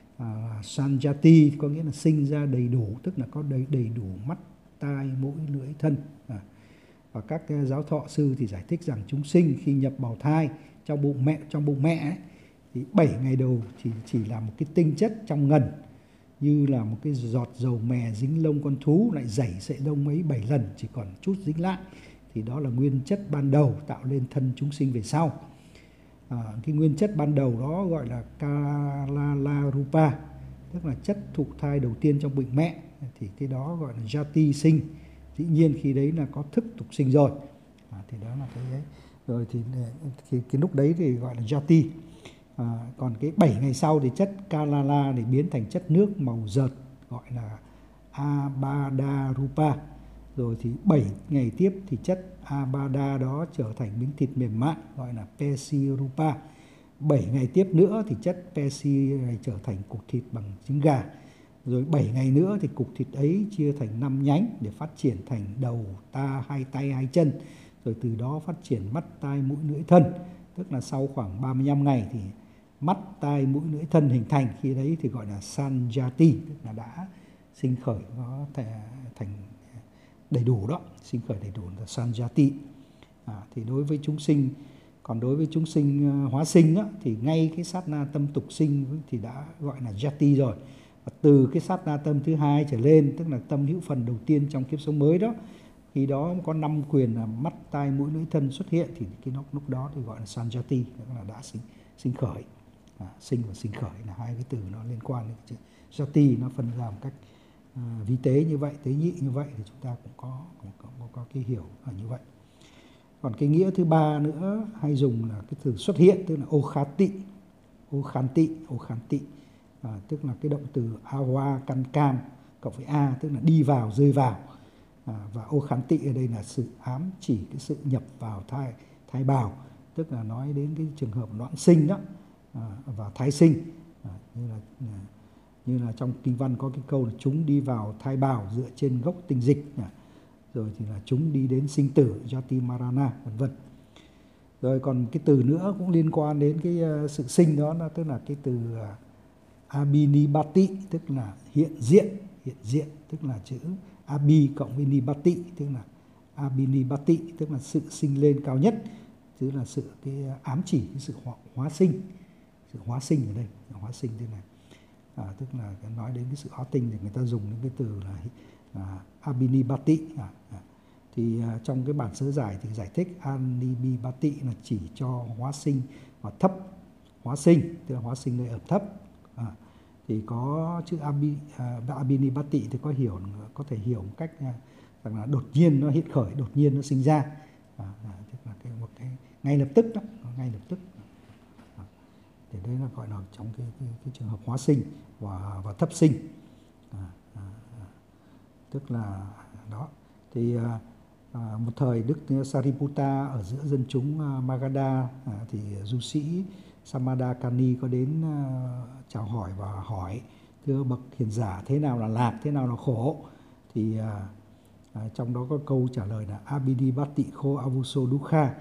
Sanjati có nghĩa là sinh ra đầy đủ, tức là có đầy đủ mắt, tai, mũi, lưỡi, thân. Và các giáo thọ sư thì giải thích rằng chúng sinh khi nhập bào thai trong bụng mẹ ấy, thì 7 ngày đầu thì chỉ là một cái tinh chất trong ngần, như là một cái giọt dầu mè dính lông con thú lại dày sợi lông ấy 7 lần, chỉ còn chút dính lại, thì đó là nguyên chất ban đầu tạo lên thân chúng sinh về sau. Cái nguyên chất ban đầu đó gọi là Kalala Rupa, tức là chất thụ thai đầu tiên trong bụng mẹ, thì cái đó gọi là Jati sinh. Dĩ nhiên khi đấy là có thức tục sinh rồi, thì đó là cái đấy. Rồi thì cái lúc đấy thì gọi là Jati. Còn cái 7 ngày sau thì chất Kalala thì biến thành chất nước màu dợt gọi là Abada Rupa. Rồi thì 7 ngày tiếp thì chất Abada đó trở thành miếng thịt mềm mại gọi là Pesi Rupa. 7 ngày tiếp nữa thì chất Pesi này trở thành cục thịt bằng trứng gà. Rồi 7 ngày nữa thì cục thịt ấy chia thành 5 nhánh để phát triển thành đầu, ta, 2 tay, 2 chân. Rồi từ đó phát triển mắt, tai, mũi, lưỡi, thân. Tức là sau khoảng 35 ngày thì mắt, tai, mũi, lưỡi, thân hình thành. Khi đấy thì gọi là Sanjati, tức là đã sinh khởi, nó thành đầy đủ đó, sinh khởi đầy đủ là Sanjati. Thì đối với chúng sinh, còn đối với chúng sinh hóa sinh đó, thì ngay cái sát na tâm tục sinh thì đã gọi là Jati rồi. Và từ cái sát na tâm thứ hai trở lên, tức là tâm hữu phần đầu tiên trong kiếp sống mới đó, khi đó có 5 quyền là mắt, tai, mũi, lưỡi, thân xuất hiện, thì cái lúc đó thì gọi là Sanjati, tức là đã sinh khởi. Sinh và sinh khởi là hai cái từ nó liên quan đến chữ Jati, nó phân ra một cách vi tế như vậy, tế nhị như vậy, thì chúng ta cũng có cái hiểu là như vậy. Còn cái nghĩa thứ ba nữa hay dùng là cái từ xuất hiện, tức là Okhanti, tức là cái động từ awa căn cam cộng với a, tức là đi vào, rơi vào. Và Okhanti ở đây là sự ám chỉ cái sự nhập vào thai bào, tức là nói đến cái trường hợp loạn sinh đó, và thái sinh. Như là trong kinh văn có cái câu là chúng đi vào thai bào dựa trên gốc tinh dịch, rồi thì là chúng đi đến sinh tử, Jati Marana, vân vân. Rồi còn cái từ nữa cũng liên quan đến cái sự sinh đó, tức là cái từ Abhinibhati, tức là hiện diện, tức là chữ Abhi cộng với Nibhati, tức là Abhinibhati, tức là sự sinh lên cao nhất, tức là sự cái ám chỉ cái sự hóa sinh ở đây, hóa sinh thế này. Tức là nói đến cái sự hóa tinh thì người ta dùng những cái từ là Abhinibhati. Thì trong cái bản sớ giải thì giải thích Abhinibhati là chỉ cho hóa sinh và thấp hóa sinh, tức là hóa sinh nơi ẩm thấp. Thì có chữ Abhinibhati thì có thể hiểu một cách rằng là đột nhiên nó hiện khởi, đột nhiên nó sinh ra, tức là một cái ngay lập tức đó, ngay lập tức. Thì đấy là gọi là trong cái trường hợp hóa sinh và thấp sinh. Tức là đó. Thì một thời Đức Sariputta ở giữa dân chúng Magadha, thì du sĩ Samadakani có đến chào hỏi và hỏi: thưa bậc hiền giả, thế nào là lạc, thế nào là khổ? Thì trong đó có câu trả lời là Abhinibhati kho avuso dukha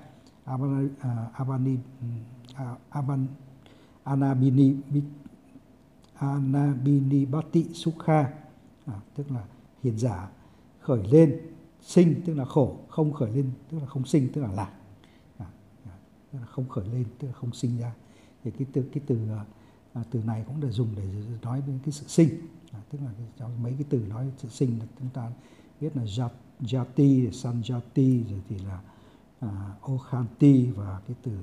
Anabhinibhati sukha, tức là hiền giả khởi lên sinh tức là khổ, không khởi lên tức là không sinh, tức là lạc. Tức là không khởi lên tức là không sinh ra. Thì cái từ này cũng được dùng để nói đến cái sự sinh. Tức là trong mấy cái từ nói sự sinh là chúng ta biết là Jati, Sanjati, rồi thì là Okhanti và cái từ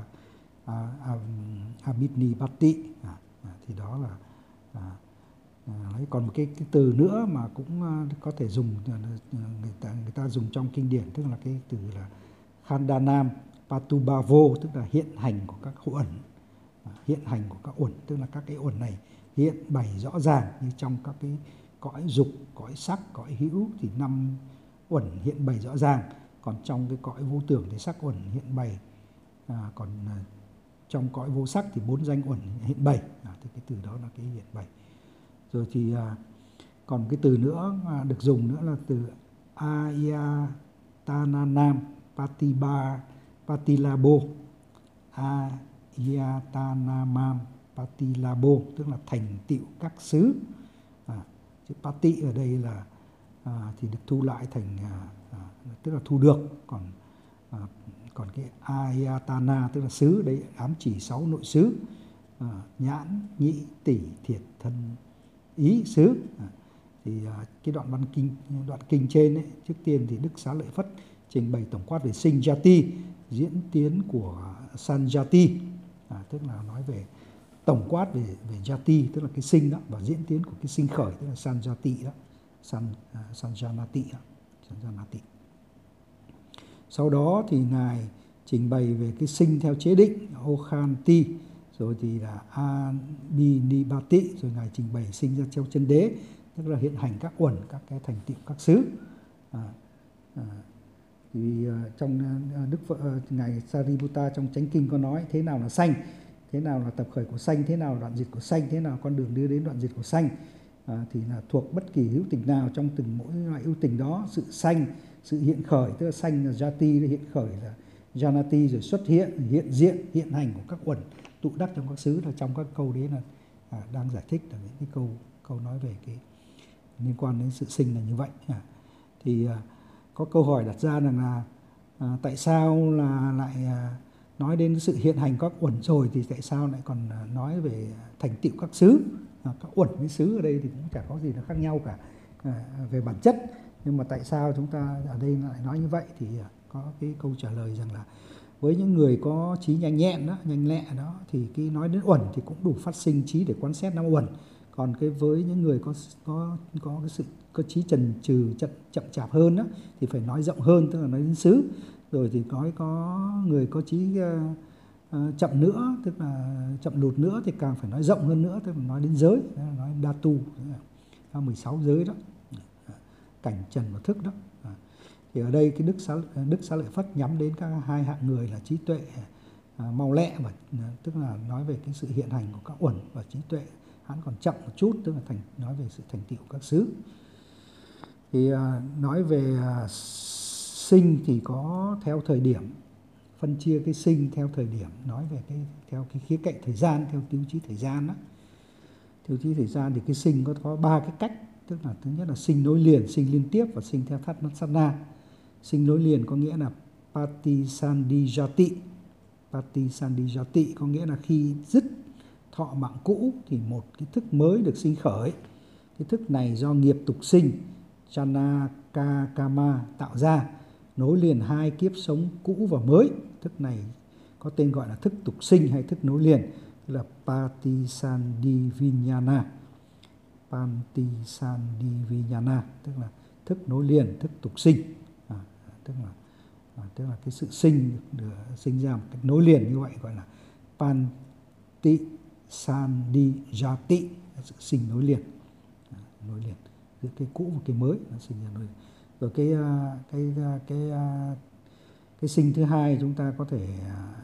Abhinibhati. Thì đó là còn một cái từ nữa mà cũng có thể dùng, người ta dùng trong kinh điển, tức là cái từ là Khandanam Patubhavo, tức là hiện hành của các uẩn. Hiện hành của các uẩn, tức là các cái uẩn này hiện bày rõ ràng như trong các cái cõi dục, cõi sắc, cõi hữu thì 5 uẩn hiện bày rõ ràng. Còn trong cái cõi vô tưởng thì sắc uẩn hiện bày, còn trong cõi vô sắc thì 4 danh uẩn hiện bày. Thì cái từ đó là cái hiện bày. Rồi thì còn cái từ nữa được dùng nữa là từ Ayatananam Patilabo. Ayatanamam Patilabo tức là thành tựu các xứ. Chữ Pati ở đây là thì được thu lại thành tức là thu được, còn cái Ayatana tức là xứ đấy ám chỉ 6 nội xứ, nhãn, nhĩ, tỷ, thiệt, thân, ý xứ. Thì cái đoạn kinh trên ấy, trước tiên thì Đức Xá Lợi Phất trình bày tổng quát về sinh jati, diễn tiến của sanjati, tức là nói về tổng quát về jati tức là cái sinh đó, và diễn tiến của cái sinh khởi tức là sanjati đó, sanjanati đó, sanjanati. Sau đó thì ngài trình bày về cái sinh theo chế định okhanti, rồi thì là abhinibhati, rồi ngài trình bày sinh ra theo chân đế, tức là hiện hành các uẩn, các cái thành tựu các xứ. Thì trong ngài Sariputta trong Chánh Kinh có nói thế nào là sanh, thế nào là tập khởi của sanh, thế nào là đoạn diệt của sanh, thế nào con đường đưa đến đoạn diệt của sanh. Thì là thuộc bất kỳ hữu tình nào trong từng mỗi loại hữu tình đó, sự sanh, sự hiện khởi, tức là sanh là jati, hiện khởi là janati, rồi xuất hiện, hiện diện, hiện hành của các uẩn tụ đắc trong các xứ. Là trong các câu đấy là đang giải thích là những cái câu nói về cái liên quan đến sự sinh là như vậy. Thì có câu hỏi đặt ra rằng là tại sao là lại nói đến sự hiện hành các uẩn rồi thì tại sao lại còn nói về thành tựu các xứ. Các uẩn với xứ ở đây thì cũng chả có gì là khác nhau cả về bản chất, nhưng mà tại sao chúng ta ở đây lại nói như vậy thì có cái câu trả lời rằng là với những người có trí nhanh nhẹn đó, nhanh lẹ đó, thì cái nói đến uẩn thì cũng đủ phát sinh trí để quan sát 5 uẩn. Còn cái với những người có cái sự có trí chần chừ chậm chạp hơn đó, thì phải nói rộng hơn, tức là nói đến xứ. Rồi thì nói có người có trí chậm nữa, tức là chậm lụt nữa thì càng phải nói rộng hơn nữa, tức là nói đến giới, nói dhatu, 16 giới đó, cảnh trần và thức đó. Thì ở đây cái Đức Xá Lợi Phất nhắm đến các hai hạng người là trí tuệ mau lẹ, và tức là nói về cái sự hiện hành của các uẩn, và trí tuệ hắn còn chậm một chút, tức là nói về sự thành tựu các xứ. Thì nói về sinh thì có theo thời điểm, phân chia cái sinh theo thời điểm, nói về theo cái khía cạnh thời gian, theo tiêu chí thời gian đó. Tiêu chí thời gian thì cái sinh có 3 cái cách, tức là thứ nhất là sinh nối liền, sinh liên tiếp, và sinh theo Thatmasana. Sinh nối liền có nghĩa là Patisandijati. Patisandijati có nghĩa là khi dứt thọ mạng cũ thì một cái thức mới được sinh khởi. Cái thức này do nghiệp tục sinh Chanakakama tạo ra, nối liền 2 kiếp sống cũ và mới. Thức này có tên gọi là thức tục sinh hay thức nối liền, tức là Patisandivijnana. Patisandivijnana tức là thức nối liền, thức tục sinh. Tức là cái sự sinh được sinh ra một cách nối liền như vậy gọi là Pantisandijati, sự sinh nối liền giữa cái cũ và cái mới, nó sinh ra nối liền. Rồi cái sinh thứ hai chúng ta có thể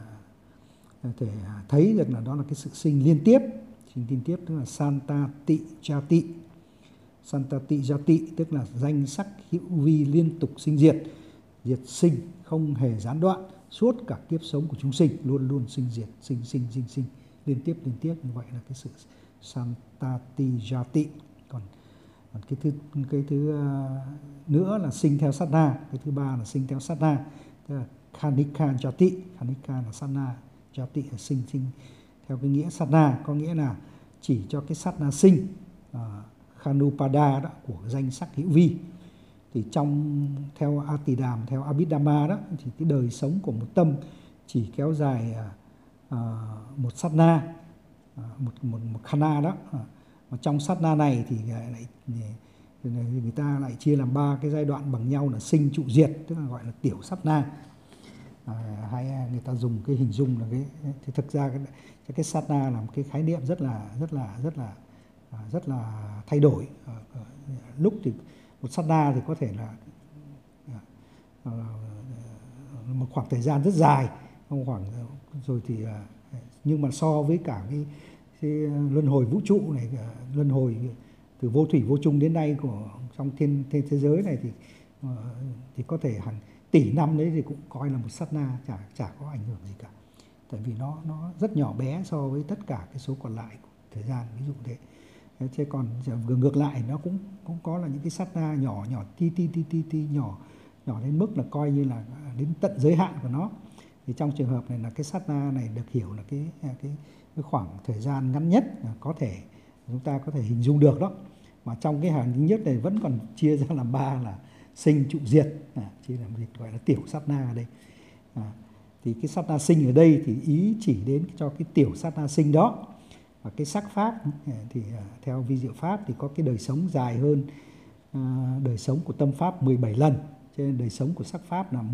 thấy được là đó là cái sự sinh liên tiếp. Sinh liên tiếp tức là Santati Jati, tức là danh sắc hữu vi liên tục sinh diệt sinh, không hề gián đoạn suốt cả kiếp sống của chúng sinh, luôn luôn sinh diệt, sinh liên tiếp như vậy là cái sự Santati Jati. Còn cái thứ nữa là sinh theo sát na. Cái thứ ba là sinh theo sát na, tức là Khanika Jati. Khanika là sát na, Jati là sinh theo cái nghĩa sát na, có nghĩa là chỉ cho cái sát na sinh Khanupada đó của danh sắc hữu vi. Thì theo Atidam, theo Abhidhamma đó, thì cái đời sống của một tâm chỉ kéo dài một sát na, một khana đó. Mà trong sát na này thì lại thì người ta lại chia làm 3 cái giai đoạn bằng nhau là sinh, trụ, diệt, tức là gọi là tiểu sát na. Hay người ta dùng cái hình dung là thì thực ra cái sát na là một cái khái niệm rất là thay đổi. Lúc thì một sát na thì có thể là một khoảng thời gian rất dài, rồi thì nhưng mà so với cả cái luân hồi vũ trụ này, luân hồi từ vô thủy vô chung đến nay của trong thế giới này thì có thể hàng tỷ năm đấy thì cũng coi là một sát na, chả có ảnh hưởng gì cả, tại vì nó rất nhỏ bé so với tất cả cái số còn lại của thời gian, ví dụ thế. Thế còn ngược lại nó cũng có là những cái sát na nhỏ nhỏ đến mức là coi như là đến tận giới hạn của nó. Thì trong trường hợp này là cái sát na này được hiểu là cái khoảng thời gian ngắn nhất có thể chúng ta có thể hình dung được đó. Mà trong cái hàng nhất này vẫn còn chia ra làm 3 là sinh, trụ, diệt, chia làm việc gọi là tiểu sát na ở đây. Thì cái sát na sinh ở đây thì ý chỉ đến cho cái tiểu sát na sinh đó. Và cái sắc pháp thì theo vi diệu pháp thì có cái đời sống dài hơn đời sống của tâm pháp 17 lần, cho nên đời sống của sắc pháp là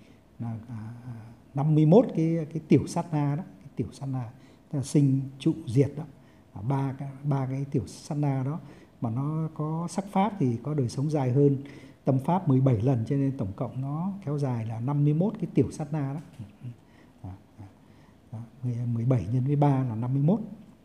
51 cái tiểu sát na đó, cái tiểu sát na tức là sinh, trụ, diệt đó, ba cái tiểu sát na đó mà nó có sắc pháp thì có đời sống dài hơn tâm pháp 17 lần, cho nên tổng cộng nó kéo dài là 51 cái tiểu sát na đó. 17 nhân với 3 là 51.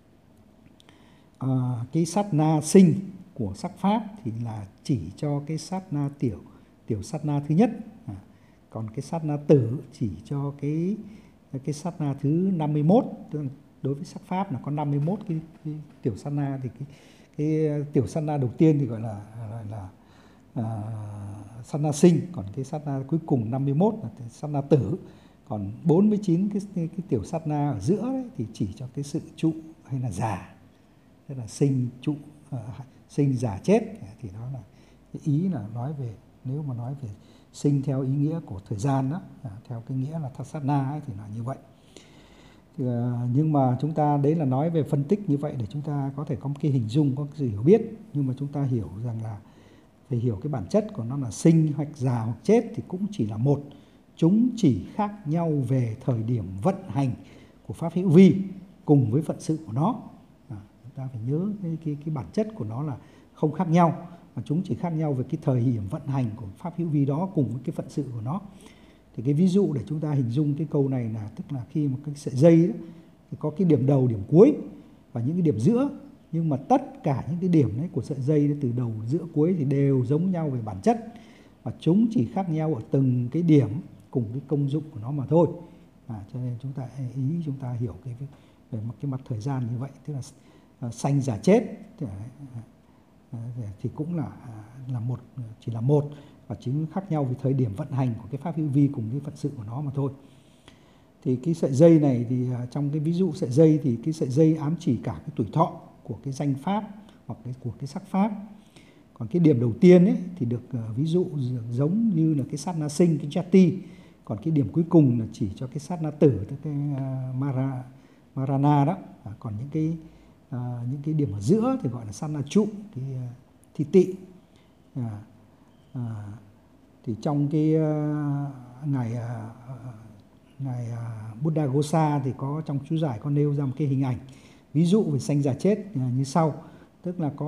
Cái sát na sinh của sắc pháp thì là chỉ cho cái sát na tiểu sát na thứ nhất. Còn cái sát na tử chỉ cho cái sát na thứ 51. Đối với sắc pháp là có 51 cái tiểu sát na, thì cái tiểu sát na đầu tiên thì gọi là sát na sinh, còn cái sát na cuối cùng 51 là sát na tử. Còn 49 cái tiểu sát na ở giữa đấy thì chỉ cho cái sự trụ hay là già, tức là sinh, trụ, sinh, già, chết. Thì đó là cái ý là nói về, nếu mà nói về sinh theo ý nghĩa của thời gian đó, theo cái nghĩa là sát na ấy, thì là như vậy. Nhưng mà chúng ta đấy là nói về phân tích như vậy để chúng ta có thể có một cái hình dung, có cái sự hiểu biết. Nhưng mà chúng ta hiểu rằng là phải hiểu cái bản chất của nó là sinh hoặc già hoặc chết thì cũng chỉ là một. Chúng chỉ khác nhau về thời điểm vận hành của pháp hữu vi cùng với phận sự của nó. Chúng ta phải nhớ cái bản chất của nó là không khác nhau, mà chúng chỉ khác nhau về cái thời điểm vận hành của pháp hữu vi đó cùng với cái phận sự của nó. Thì cái ví dụ để chúng ta hình dung cái câu này là tức là khi một cái sợi dây đó, thì có cái điểm đầu, điểm cuối và những cái điểm giữa, nhưng mà tất cả những cái điểm đấy của sợi dây từ đầu, giữa, cuối thì đều giống nhau về bản chất, và chúng chỉ khác nhau ở từng cái điểm cùng cái công dụng của nó mà thôi. Cho nên chúng ta hiểu về một cái mặt thời gian như vậy, tức là sanh, già, chết thì cũng là một, chỉ là một, và chỉ khác nhau về thời điểm vận hành của cái pháp hữu vi cùng với phận sự của nó mà thôi. Thì cái sợi dây này thì trong cái ví dụ sợi dây thì cái sợi dây ám chỉ cả cái tuổi thọ của cái danh pháp hoặc của cái sắc pháp. Còn cái điểm đầu tiên ấy thì được ví dụ giống như là cái sát na sinh, cái jati. Còn cái điểm cuối cùng là chỉ cho cái sát na tử, tức cái marana đó. Còn những cái điểm ở giữa thì gọi là sát na trụ, cái thị tị. Thì trong cái ngài Buddhaghosa thì có trong chú giải có nêu ra một cái hình ảnh ví dụ về sanh, già, chết như sau. Tức là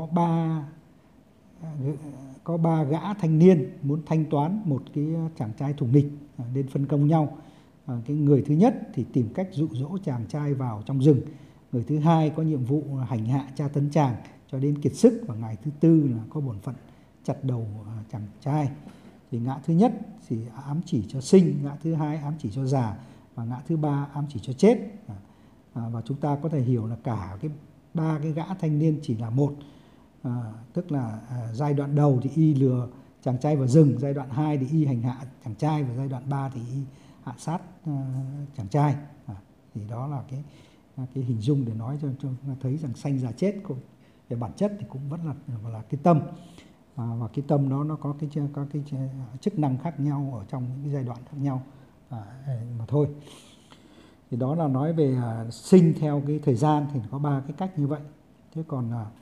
có ba gã thanh niên muốn thanh toán một cái chàng trai thù nghịch, nên phân công nhau. Cái người thứ nhất thì tìm cách dụ dỗ chàng trai vào trong rừng. Người thứ hai có nhiệm vụ hành hạ tra tấn chàng cho đến kiệt sức, và ngài thứ tư là có bổn phận chặt đầu chàng trai. Thì ngã thứ nhất thì ám chỉ cho sinh, ngã thứ hai ám chỉ cho già, và ngã thứ ba ám chỉ cho chết. Và chúng ta có thể hiểu là cả ba cái gã thanh niên chỉ là một. Tức là giai đoạn đầu thì y lừa chàng trai vào rừng, giai đoạn 2 thì y hành hạ chàng trai, và giai đoạn 3 thì y hạ sát chàng trai. Thì đó là cái hình dung để nói cho chúng ta thấy rằng sanh, già, chết về bản chất thì cũng vẫn là cái tâm. Và cái tâm đó nó có cái chức năng khác nhau ở trong những cái giai đoạn khác nhau mà thôi. Thì đó là nói về sinh theo cái thời gian thì có 3 cái cách như vậy. Thế còn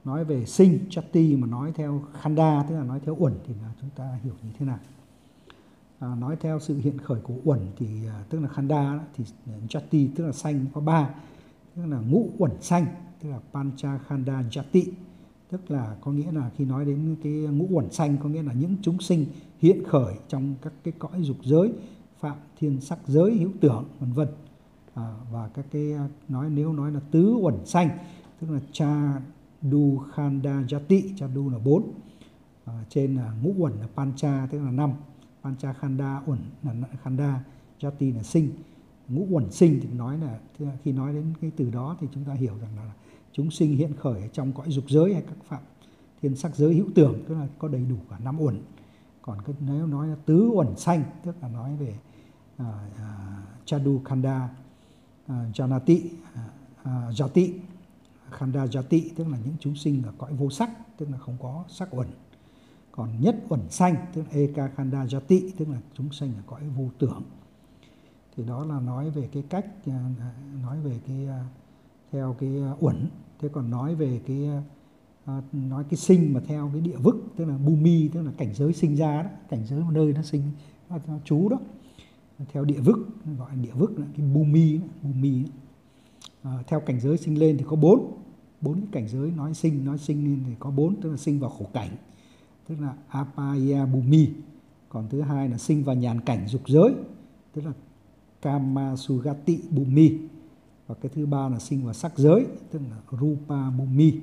nói về sinh Jati mà nói theo Khanda, tức là nói theo uẩn thì là chúng ta hiểu như thế nào. Nói theo sự hiện khởi của uẩn thì tức là Khanda thì Jati tức là sanh có 3, tức là ngũ uẩn sanh, tức là Pancha Khanda Jati, tức là có nghĩa là khi nói đến cái ngũ uẩn sanh có nghĩa là những chúng sinh hiện khởi trong các cái cõi dục giới, phạm thiên sắc giới, hữu tưởng vân vân. Và các cái nếu nói là tứ uẩn sanh tức là Chadu Khanda Jati, Chadu là 4, trên là ngũ uẩn là Pancha tức là 5, Pancha Khanda uẩn là Khanda, Jati là sinh. Ngũ uẩn sinh thì nói là khi nói đến cái từ đó thì chúng ta hiểu rằng là chúng sinh hiện khởi ở trong cõi dục giới hay các phạm thiên sắc giới hữu tưởng, tức là có đầy đủ cả 5 uẩn. Còn nếu nói là tứ uẩn sanh tức là nói về Chadu Khanda Janati Jati, Khanda Jati tức là những chúng sinh ở cõi vô sắc, tức là không có sắc uẩn. Còn nhất uẩn sanh tức là Eka Khanda Jati, tức là chúng sinh ở cõi vô tưởng. Thì đó là nói về cái cách nói về cái theo cái uẩn. Thế còn nói về cái nói cái sinh mà theo cái địa vức tức là Bhumi, tức là cảnh giới sinh ra đó, cảnh giới một nơi nó sinh nó trú đó, theo địa vức gọi là địa vức là cái Bhumi theo cảnh giới sinh lên thì có 4 cái cảnh giới nói sinh lên thì có 4, tức là sinh vào khổ cảnh tức là Apaya Bhumi. Còn thứ hai là sinh vào nhàn cảnh dục giới tức là Kama Sugati Bhumi. Và cái thứ ba là sinh vào sắc giới tức là Rupa Bhumi.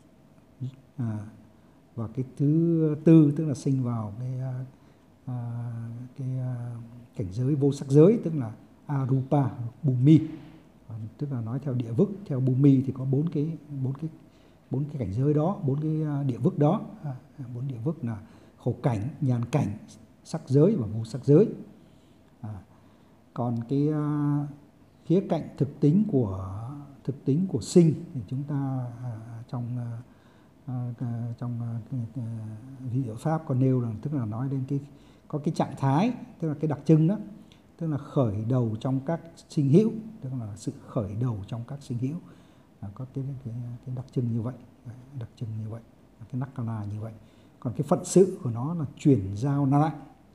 Và cái thứ tư tức là sinh vào cái cảnh giới vô sắc giới tức là Arupa Bhumi. Tức là nói theo địa vức, theo Bhumi thì có 4 cái cảnh giới đó, 4 cái địa vức đó. 4 địa vức là khổ cảnh, nhàn cảnh, sắc giới và vô sắc giới. Còn cái khía cạnh thực tính của sinh thì chúng ta trong ví dụ pháp còn nêu rằng tức là nói đến có cái trạng thái tức là cái đặc trưng đó, tức là khởi đầu trong các sinh hữu, tức là sự khởi đầu trong các sinh hữu, có cái đặc trưng như vậy, cái nakkhana như vậy. Còn cái phận sự của nó là chuyển giao lại,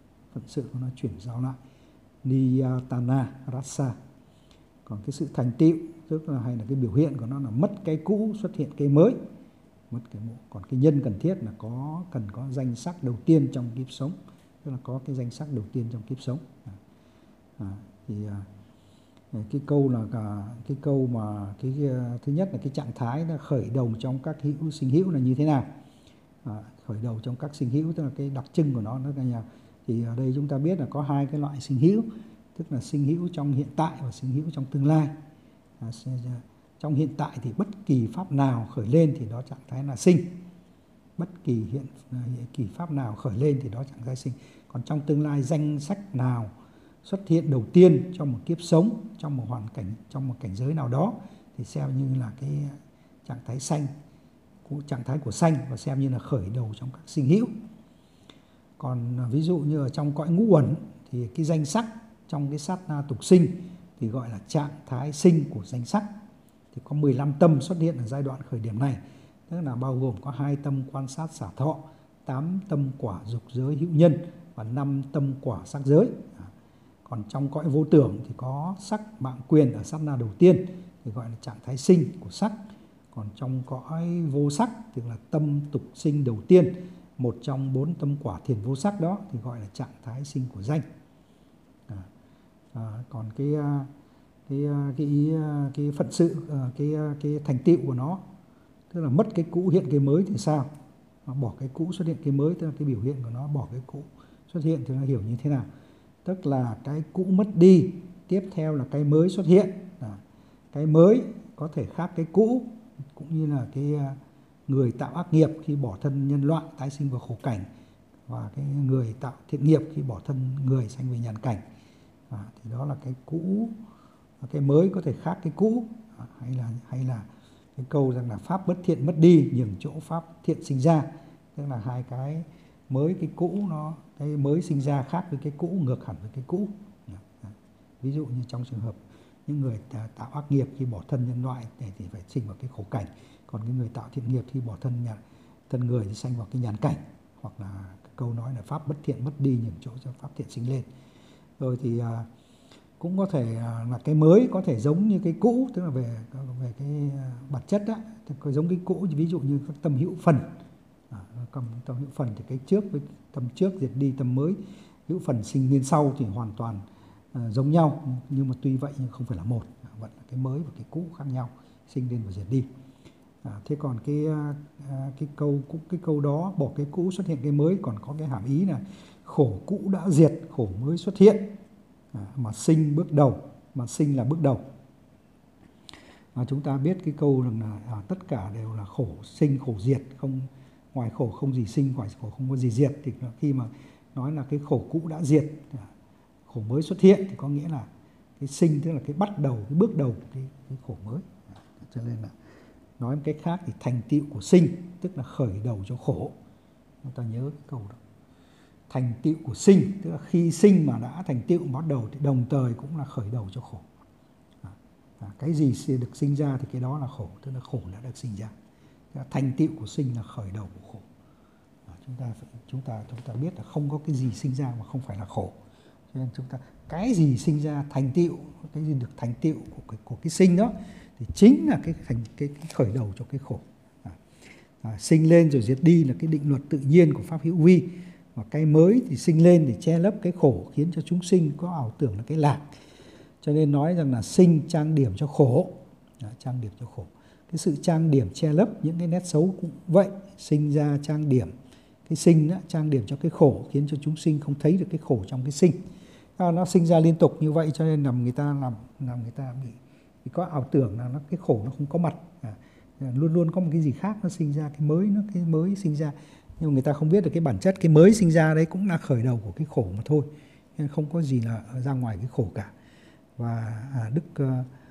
niyatana rasa. Còn cái sự thành tựu tức là hay là cái biểu hiện của nó là mất cái cũ xuất hiện cái mới, còn cái nhân cần thiết là cần có danh sắc đầu tiên trong kiếp sống, tức là có cái danh sắc đầu tiên trong kiếp sống. Cái câu mà cái thứ nhất là cái trạng thái là khởi đầu trong các sinh hữu là như thế nào. Khởi đầu trong các sinh hữu tức là cái đặc trưng của nó là nhà. Thì ở đây chúng ta biết là có 2 cái loại sinh hữu, tức là sinh hữu trong hiện tại và sinh hữu trong tương lai. Trong hiện tại thì bất kỳ pháp nào khởi lên thì đó trạng thái là sinh. Bất kỳ kỳ pháp nào khởi lên thì đó trạng thái sinh. Còn trong tương lai danh sắc nào xuất hiện đầu tiên trong một kiếp sống, trong một hoàn cảnh, trong một cảnh giới nào đó thì xem như là cái trạng thái sanh, trạng thái của sanh và xem như là khởi đầu trong các sinh hữu. Còn ví dụ như ở trong cõi ngũ uẩn thì cái danh sắc trong cái sát na tục sinh thì gọi là trạng thái sinh của danh sắc. Thì có 15 tâm xuất hiện ở giai đoạn khởi điểm này, tức là bao gồm có 2 tâm quan sát xả thọ, 8 tâm quả dục giới hữu nhân và 5 tâm quả sắc giới. Còn trong cõi vô tưởng thì có sắc mạng quyền ở sát na đầu tiên thì gọi là trạng thái sinh của sắc. Còn trong cõi vô sắc thì là tâm tục sinh đầu tiên, một trong 4 tâm quả thiền vô sắc đó thì gọi là trạng thái sinh của danh. Còn cái phận sự, cái thành tựu của nó, tức là mất cái cũ hiện cái mới thì sao? Bỏ cái cũ xuất hiện cái mới, tức là cái biểu hiện của nó bỏ cái cũ xuất hiện thì nó hiểu như thế nào? Tức là cái cũ mất đi, tiếp theo là cái mới xuất hiện. Cái mới có thể khác cái cũ, cũng như là cái người tạo ác nghiệp khi bỏ thân nhân loại tái sinh vào khổ cảnh, và cái người tạo thiện nghiệp khi bỏ thân người sanh về nhàn cảnh. Thì đó là cái cũ, cái mới có thể khác cái cũ, hay là cái câu rằng là pháp bất thiện mất đi, nhường chỗ pháp thiện sinh ra, tức là 2 cái mới, cái cũ nó, cái mới sinh ra khác với cái cũ, ngược hẳn với cái cũ. Ví dụ như trong trường hợp những người tạo ác nghiệp khi bỏ thân nhân loại thì phải sinh vào cái khổ cảnh, Còn cái người tạo thiện nghiệp thì bỏ thân người thì sanh vào cái nhàn cảnh, hoặc là cái câu nói là pháp bất thiện mất đi, nhường chỗ cho pháp thiện sinh lên. Rồi thì cũng có thể là cái mới có thể giống như cái cũ, tức là về cái bản chất đó, có giống cái cũ, ví dụ như các tâm hữu phần. Tâm hữu phần thì cái trước với tâm trước diệt đi, tâm mới hữu phần sinh lên sau thì hoàn toàn giống nhau, nhưng mà tuy vậy nhưng không phải là một, vẫn là cái mới và cái cũ khác nhau, sinh lên và diệt đi. Thế còn cái câu đó, bỏ cái cũ xuất hiện cái mới, còn có cái hàm ý là khổ cũ đã diệt, khổ mới xuất hiện, mà sinh bước đầu, mà sinh là bước đầu. Chúng ta biết cái câu rằng là tất cả đều là khổ sinh khổ diệt, không ngoài khổ không gì sinh, ngoài khổ không có gì diệt. Thì khi mà nói là cái khổ cũ đã diệt, khổ mới xuất hiện thì có nghĩa là cái sinh, tức là cái bắt đầu, cái bước đầu của cái khổ mới. Cho nên là nói một cách khác thì thành tựu của sinh tức là khởi đầu cho khổ. Chúng ta nhớ cái câu đó. Thành tựu của sinh tức là khi sinh mà đã thành tựu bắt đầu thì đồng thời cũng là khởi đầu cho khổ. Cái gì được sinh ra thì cái đó là khổ, tức là khổ đã được sinh ra. Thành tựu của sinh là khởi đầu của khổ. Chúng ta biết là không có cái gì sinh ra mà không phải là khổ. Cho nên cái gì sinh ra thành tựu, cái gì được thành tựu của cái sinh đó thì chính là cái khởi đầu cho cái khổ. Sinh lên rồi diệt đi là cái định luật tự nhiên của pháp hữu vi, và cái mới thì sinh lên để che lấp cái khổ, khiến cho chúng sinh có ảo tưởng là cái lạc. Cho nên nói rằng là sinh trang điểm cho khổ. Trang điểm cho khổ. Cái sự trang điểm che lấp những cái nét xấu cũng vậy. Sinh ra trang điểm cái sinh đó, trang điểm cho cái khổ, khiến cho chúng sinh không thấy được cái khổ trong cái sinh. Nó sinh ra liên tục như vậy, cho nên làm người ta bị có ảo tưởng là cái khổ nó không có mặt. Luôn luôn có một cái gì khác nó sinh ra, cái mới sinh ra. Nhưng mà người ta không biết được cái bản chất cái mới sinh ra đấy cũng là khởi đầu của cái khổ mà thôi. Nên không có gì là ra ngoài cái khổ cả. Và Đức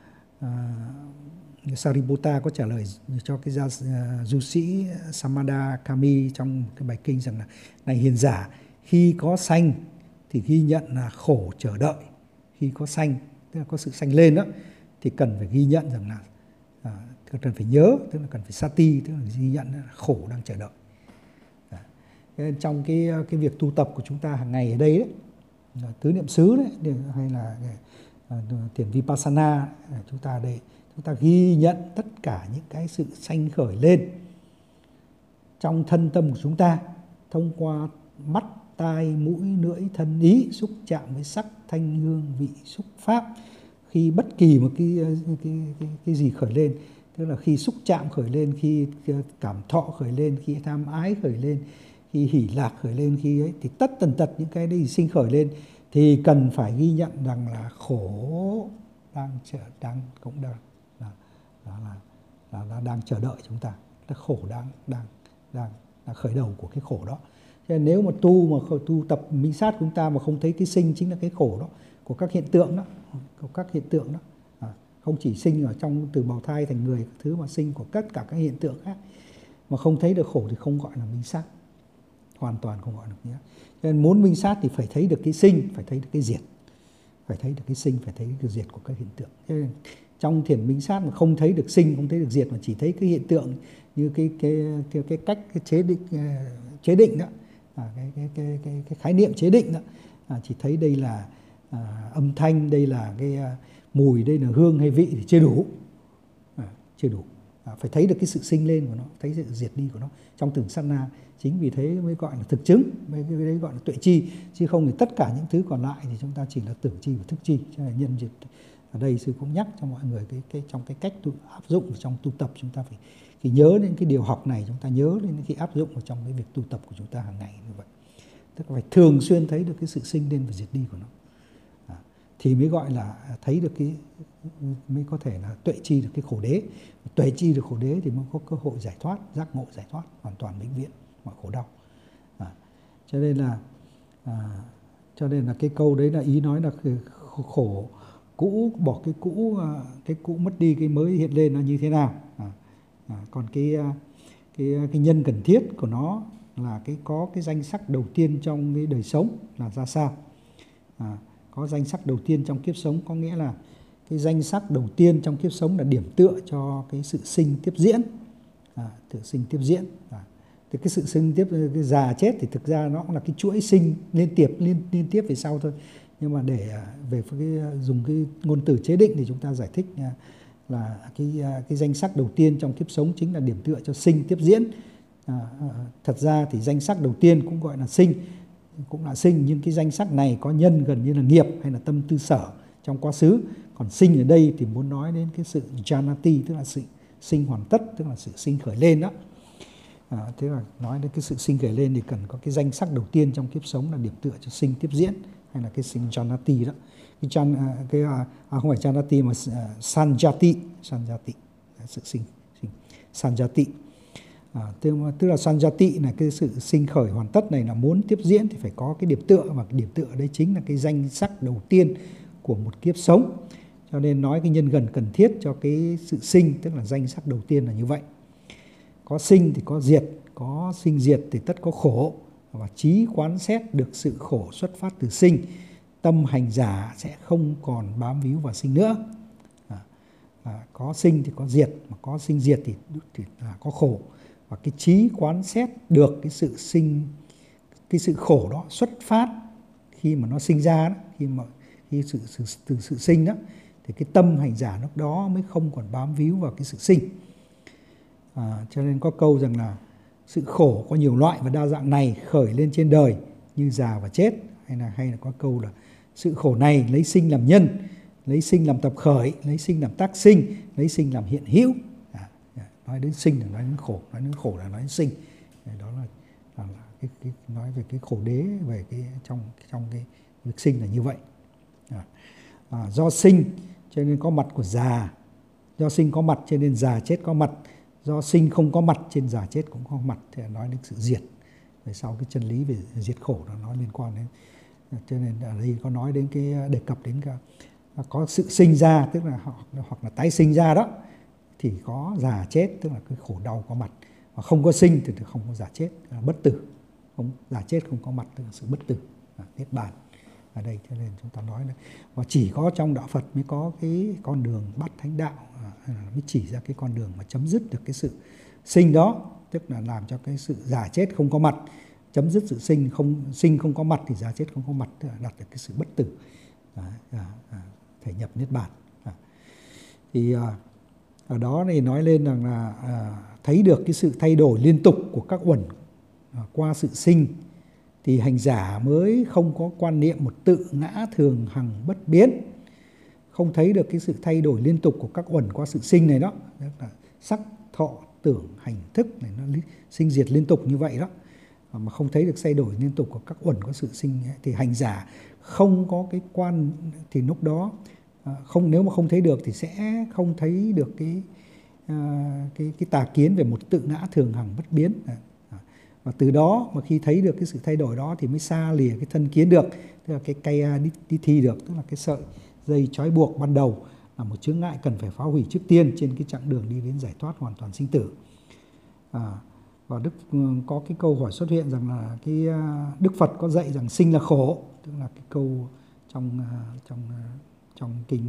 Sariputta có trả lời cho cái du sĩ Samada Kami trong cái bài kinh rằng là: này hiền giả, khi có sanh thì ghi nhận là khổ chờ đợi. Khi có sanh, tức là có sự sanh lên đó, thì cần phải ghi nhận rằng là cần phải nhớ, tức là cần phải sati, tức là ghi nhận là khổ đang chờ đợi. Nên trong cái việc tu tập của chúng ta hàng ngày ở đây đấy, tứ niệm xứ đấy, hay là thiền vipassana, chúng ta ghi nhận tất cả những cái sự sanh khởi lên trong thân tâm của chúng ta thông qua mắt, tai, mũi, lưỡi, thân, ý, xúc chạm với sắc, thanh, hương, vị, xúc, pháp. Khi bất kỳ một cái gì khởi lên, tức là khi xúc chạm khởi lên, khi cảm thọ khởi lên, khi tham ái khởi lên, khi hỷ lạc khởi lên, khi ấy thì tất tần tật những cái đấy sinh khởi lên thì cần phải ghi nhận rằng là khổ đang chờ đợi chúng ta, là khổ đang khởi đầu của cái khổ đó. Cho nên nếu mà tu tập minh sát chúng ta mà không thấy cái sinh chính là cái khổ đó của các hiện tượng đó, không chỉ sinh ở trong từ bào thai thành người, các thứ mà sinh của tất cả các hiện tượng khác, mà không thấy được khổ thì không gọi là minh sát, hoàn toàn không gọi được nghĩa. Cho nên muốn minh sát thì phải thấy được cái sinh, phải thấy được cái diệt, phải thấy được cái sinh, phải thấy được cái diệt của các hiện tượng. Cho nên trong thiền minh sát mà không thấy được sinh, không thấy được diệt, mà chỉ thấy cái hiện tượng như cái cách chế định đó, cái khái niệm chế định đó, chỉ thấy đây là âm thanh, đây là cái mùi, đây là hương hay vị thì chưa đủ. Phải thấy được cái sự sinh lên của nó, thấy sự diệt đi của nó trong từng sát na. Chính vì thế mới gọi là thực chứng, cái đấy gọi là tuệ chi, chứ không thì tất cả những thứ còn lại thì chúng ta chỉ là tưởng chi và thức chi. Cho nên nhân dịp ở đây sư cũng nhắc cho mọi người trong cái cách áp dụng trong tu tập, chúng ta phải khi nhớ đến cái điều học này, chúng ta nhớ đến khi áp dụng vào trong cái việc tu tập của chúng ta hàng ngày như vậy. Tức là phải thường xuyên thấy được cái sự sinh lên và diệt đi của nó, thì mới gọi là thấy được mới có thể là tuệ chi được cái khổ đế. Tuệ chi được khổ đế thì mới có cơ hội giải thoát, giác ngộ giải thoát hoàn toàn vĩnh viễn mọi khổ đau. Cho nên là cái câu đấy là ý nói là khổ cũ, bỏ cái cũ mất đi, cái mới hiện lên là như thế nào. Còn cái nhân cần thiết của nó là có cái danh sắc đầu tiên trong cái đời sống là ra sao. Có danh sắc đầu tiên trong kiếp sống, có nghĩa là cái danh sắc đầu tiên trong kiếp sống là điểm tựa cho cái sự sinh tiếp diễn. tự sinh tiếp diễn. Thì cái sự sinh tiếp, cái già chết thì thực ra nó cũng là cái chuỗi sinh liên tiếp về sau thôi. Nhưng mà để về dùng cái ngôn từ chế định thì chúng ta giải thích là cái danh sắc đầu tiên trong kiếp sống chính là điểm tựa cho sinh tiếp diễn. Thật ra thì danh sắc đầu tiên cũng gọi là sinh, nhưng cái danh sắc này có nhân gần như là nghiệp hay là tâm tư sở trong quá khứ. Còn sinh ở đây thì muốn nói đến cái sự janati, tức là sự sinh hoàn tất, tức là sự sinh khởi lên đó. Thế là nói đến cái sự sinh khởi lên thì cần có cái danh sắc đầu tiên trong kiếp sống là điểm tựa cho sinh tiếp diễn, hay là cái sinh janati đó. Không phải janati mà sanjati, sự sinh sanjati. Tức là sanjati là cái sự sinh khởi hoàn tất này, là muốn tiếp diễn thì phải có cái điểm tựa, và cái điểm tựa đấy chính là cái danh sắc đầu tiên của một kiếp sống. Cho nên nói cái nhân gần cần thiết cho cái sự sinh, tức là danh sắc đầu tiên là như vậy. Có sinh thì có diệt, có sinh diệt thì tất có khổ, và trí quán xét được sự khổ xuất phát từ sinh, tâm hành giả sẽ không còn bám víu vào sinh nữa. Có sinh thì có diệt, mà có sinh diệt thì là có khổ. Và cái trí quán xét được cái sự sinh, cái sự khổ đó xuất phát khi mà nó sinh ra đó, khi từ sự sinh đó, thì cái tâm hành giả lúc đó mới không còn bám víu vào cái sự sinh. Cho nên có câu rằng là sự khổ có nhiều loại và đa dạng này khởi lên trên đời như già và chết, hay là có câu là sự khổ này lấy sinh làm nhân, lấy sinh làm tập khởi, lấy sinh làm tác sinh, lấy sinh làm hiện hữu. Nói đến sinh là nói đến khổ, nói đến khổ là nói đến sinh. Đó là cái nói về cái khổ đế, về cái trong cái việc sinh là như vậy. Do sinh cho nên có mặt của già, do sinh có mặt cho nên già chết có mặt, do sinh không có mặt trên già chết cũng có mặt. Thì nói đến sự diệt. Về sau cái chân lý về diệt khổ nó liên quan đến, cho nên ở đây có nói đến cái đề cập đến có sự sinh ra, tức là hoặc là tái sinh ra đó, thì có già chết, tức là cái khổ đau có mặt. Và không có sinh thì không có già chết, bất tử. Già chết không có mặt tức là sự bất tử, niết bàn ở đây. Cho nên chúng ta nói là, và chỉ có trong đạo Phật mới có cái con đường bát thánh đạo, mới chỉ ra cái con đường mà chấm dứt được cái sự sinh đó, tức là làm cho cái sự già chết không có mặt, chấm dứt sự sinh không có mặt thì già chết không có mặt, tức là đạt được cái sự bất tử, thể nhập niết bàn. Thì ở đó thì nói lên rằng là thấy được cái sự thay đổi liên tục của các uẩn qua sự sinh, thì hành giả mới không có quan niệm một tự ngã thường hằng bất biến. Không thấy được cái sự thay đổi liên tục của các uẩn qua sự sinh này đó, tức là sắc, thọ, tưởng, hành, thức này, nó sinh diệt liên tục như vậy đó, mà không thấy được thay đổi liên tục của các uẩn có sự sinh ấy, thì hành giả không có cái quan, thì lúc đó nếu mà không thấy được thì sẽ không thấy được cái tà kiến về một tự ngã thường hằng bất biến. Và từ đó mà khi thấy được cái sự thay đổi đó thì mới xa lìa cái thân kiến được, tức là cái kaya ditthi được, tức là cái sợi dây trói buộc ban đầu, là một chướng ngại cần phải phá hủy trước tiên trên cái chặng đường đi đến giải thoát hoàn toàn sinh tử. Và Đức có cái câu hỏi xuất hiện rằng là cái Đức Phật có dạy rằng sinh là khổ, tức là cái câu trong kinh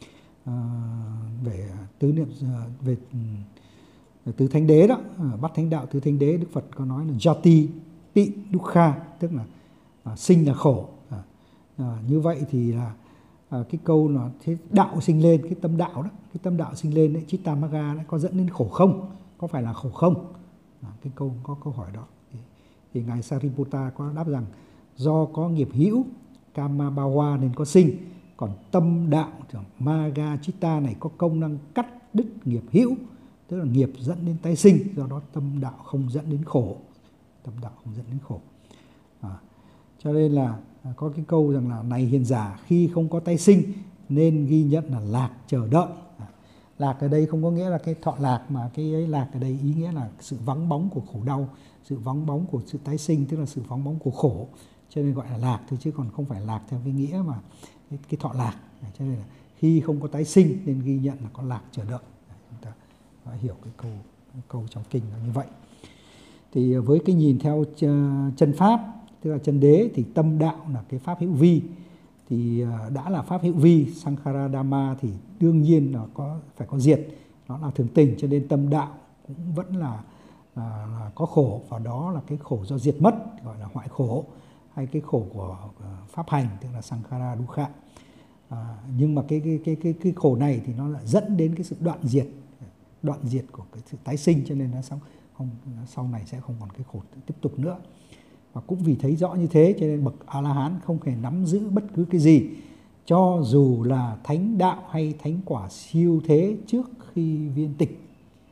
về tứ niệm, về tứ thánh đế đó, bát thánh đạo tứ thánh đế, Đức Phật có nói là jati tị dukkha, tức là sinh là khổ. Như vậy thì là cái câu là thế đạo sinh lên, cái tâm đạo đó, cái tâm đạo sinh lên đấy, chitta magga đấy, có dẫn đến khổ không? Có phải là khổ không? Cái câu có câu hỏi đó. Thì ngài Sariputta có đáp rằng do có nghiệp hữu kama bhava nên có sinh, còn tâm đạo magga chitta này có công năng cắt đứt nghiệp hữu, tức là nghiệp dẫn đến tái sinh, do đó tâm đạo không dẫn đến khổ. Tâm đạo không dẫn đến khổ. Cho nên là có cái câu rằng là này hiền giả, khi không có tái sinh nên ghi nhận là lạc chờ đợi. Lạc ở đây không có nghĩa là cái thọ lạc, mà cái ấy lạc ở đây ý nghĩa là sự vắng bóng của khổ đau, sự vắng bóng của sự tái sinh, tức là sự vắng bóng của khổ. Cho nên gọi là lạc thôi, chứ còn không phải lạc theo cái nghĩa mà cái thọ lạc. Cho nên là khi không có tái sinh nên ghi nhận là có lạc chờ đợi. Chúng ta phải hiểu cái câu trong kinh là như vậy. Thì với cái nhìn theo chân pháp, tức là chân đế, thì tâm đạo là cái pháp hữu vi. Thì đã là pháp hữu vi, sankhara dhamma, thì đương nhiên là phải có diệt, nó là thường tình, cho nên tâm đạo cũng vẫn là có khổ, và đó là cái khổ do diệt mất, gọi là hoại khổ, hay cái khổ của pháp hành, tức là sankhara dukkha. Nhưng mà cái khổ này thì nó lại dẫn đến cái sự đoạn diệt của cái sự tái sinh, cho nên nó sau này sẽ không còn cái khổ tiếp tục nữa. Và cũng vì thấy rõ như thế cho nên bậc A-la-hán không hề nắm giữ bất cứ cái gì, cho dù là thánh đạo hay thánh quả siêu thế trước khi viên tịch.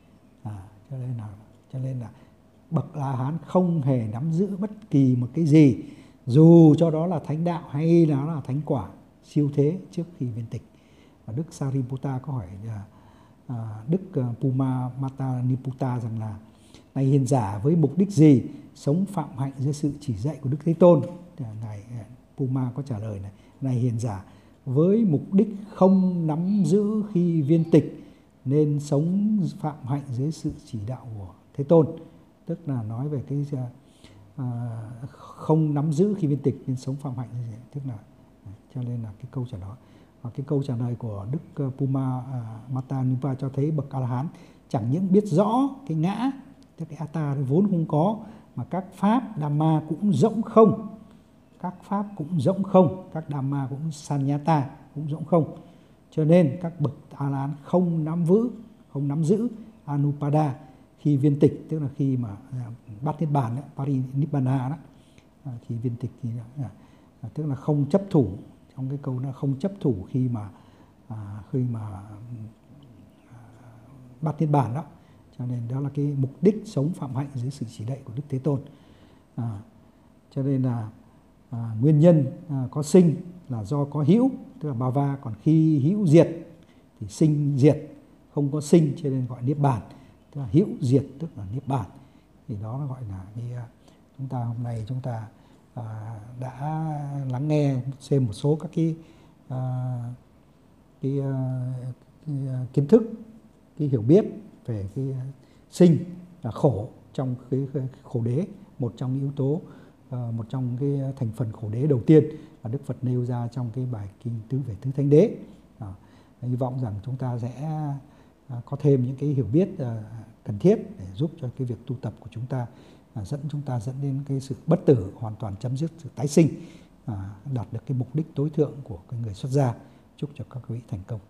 Cho nên là bậc A-la-hán không hề nắm giữ bất kỳ một cái gì, dù cho đó là thánh đạo hay là thánh quả siêu thế trước khi viên tịch. Và Đức Sariputta có hỏi Đức Pumamattaniputta rằng là: này hiền giả, với mục đích gì sống phạm hạnh dưới sự chỉ dạy của Đức Thế Tôn? Ngài Puma có trả lời này: này hiền giả, với mục đích không nắm giữ khi viên tịch nên sống phạm hạnh dưới sự chỉ đạo của Thế Tôn. Tức là nói về cái không nắm giữ khi viên tịch nên sống phạm hạnh như thế. Tức là cho nên là cái câu trả lời. Và cái câu trả lời của Đức Pumamattaniputta cho thấy bậc A-la-hán chẳng những biết rõ cái ngã, tức cái Atta vốn không có, mà các pháp Dhamma cũng rỗng không. Các pháp cũng rỗng không, các Dhamma cũng Sanyata, cũng rỗng không. Cho nên các bậc A-la-hán không nắm giữ Anupada khi viên tịch, tức là khi mà bát niết bàn, Parinibbana đó, khi viên tịch thì tức là không chấp thủ. Trong cái câu nó không chấp thủ khi mà bát niết bàn đó. Cho nên đó là cái mục đích sống phạm hạnh dưới sự chỉ dạy của Đức Thế Tôn. Cho nên là nguyên nhân có sinh là do có hữu, tức là Bhava, còn khi hữu diệt thì sinh diệt, không có sinh cho nên gọi niết bàn, tức là hữu diệt tức là niết bàn. Thì đó nó gọi là chúng ta hôm nay chúng ta đã lắng nghe xem một số các cái kiến thức, cái hiểu biết về cái sinh là khổ trong cái khổ đế, một trong những yếu tố, một trong cái thành phần khổ đế đầu tiên mà Đức Phật nêu ra trong cái bài kinh tứ về tứ thánh đế. Hy vọng rằng chúng ta sẽ có thêm những cái hiểu biết cần thiết để giúp cho cái việc tu tập của chúng ta dẫn đến cái sự bất tử, hoàn toàn chấm dứt sự tái sinh, đạt được cái mục đích tối thượng của cái người xuất gia. Chúc cho các quý vị thành công.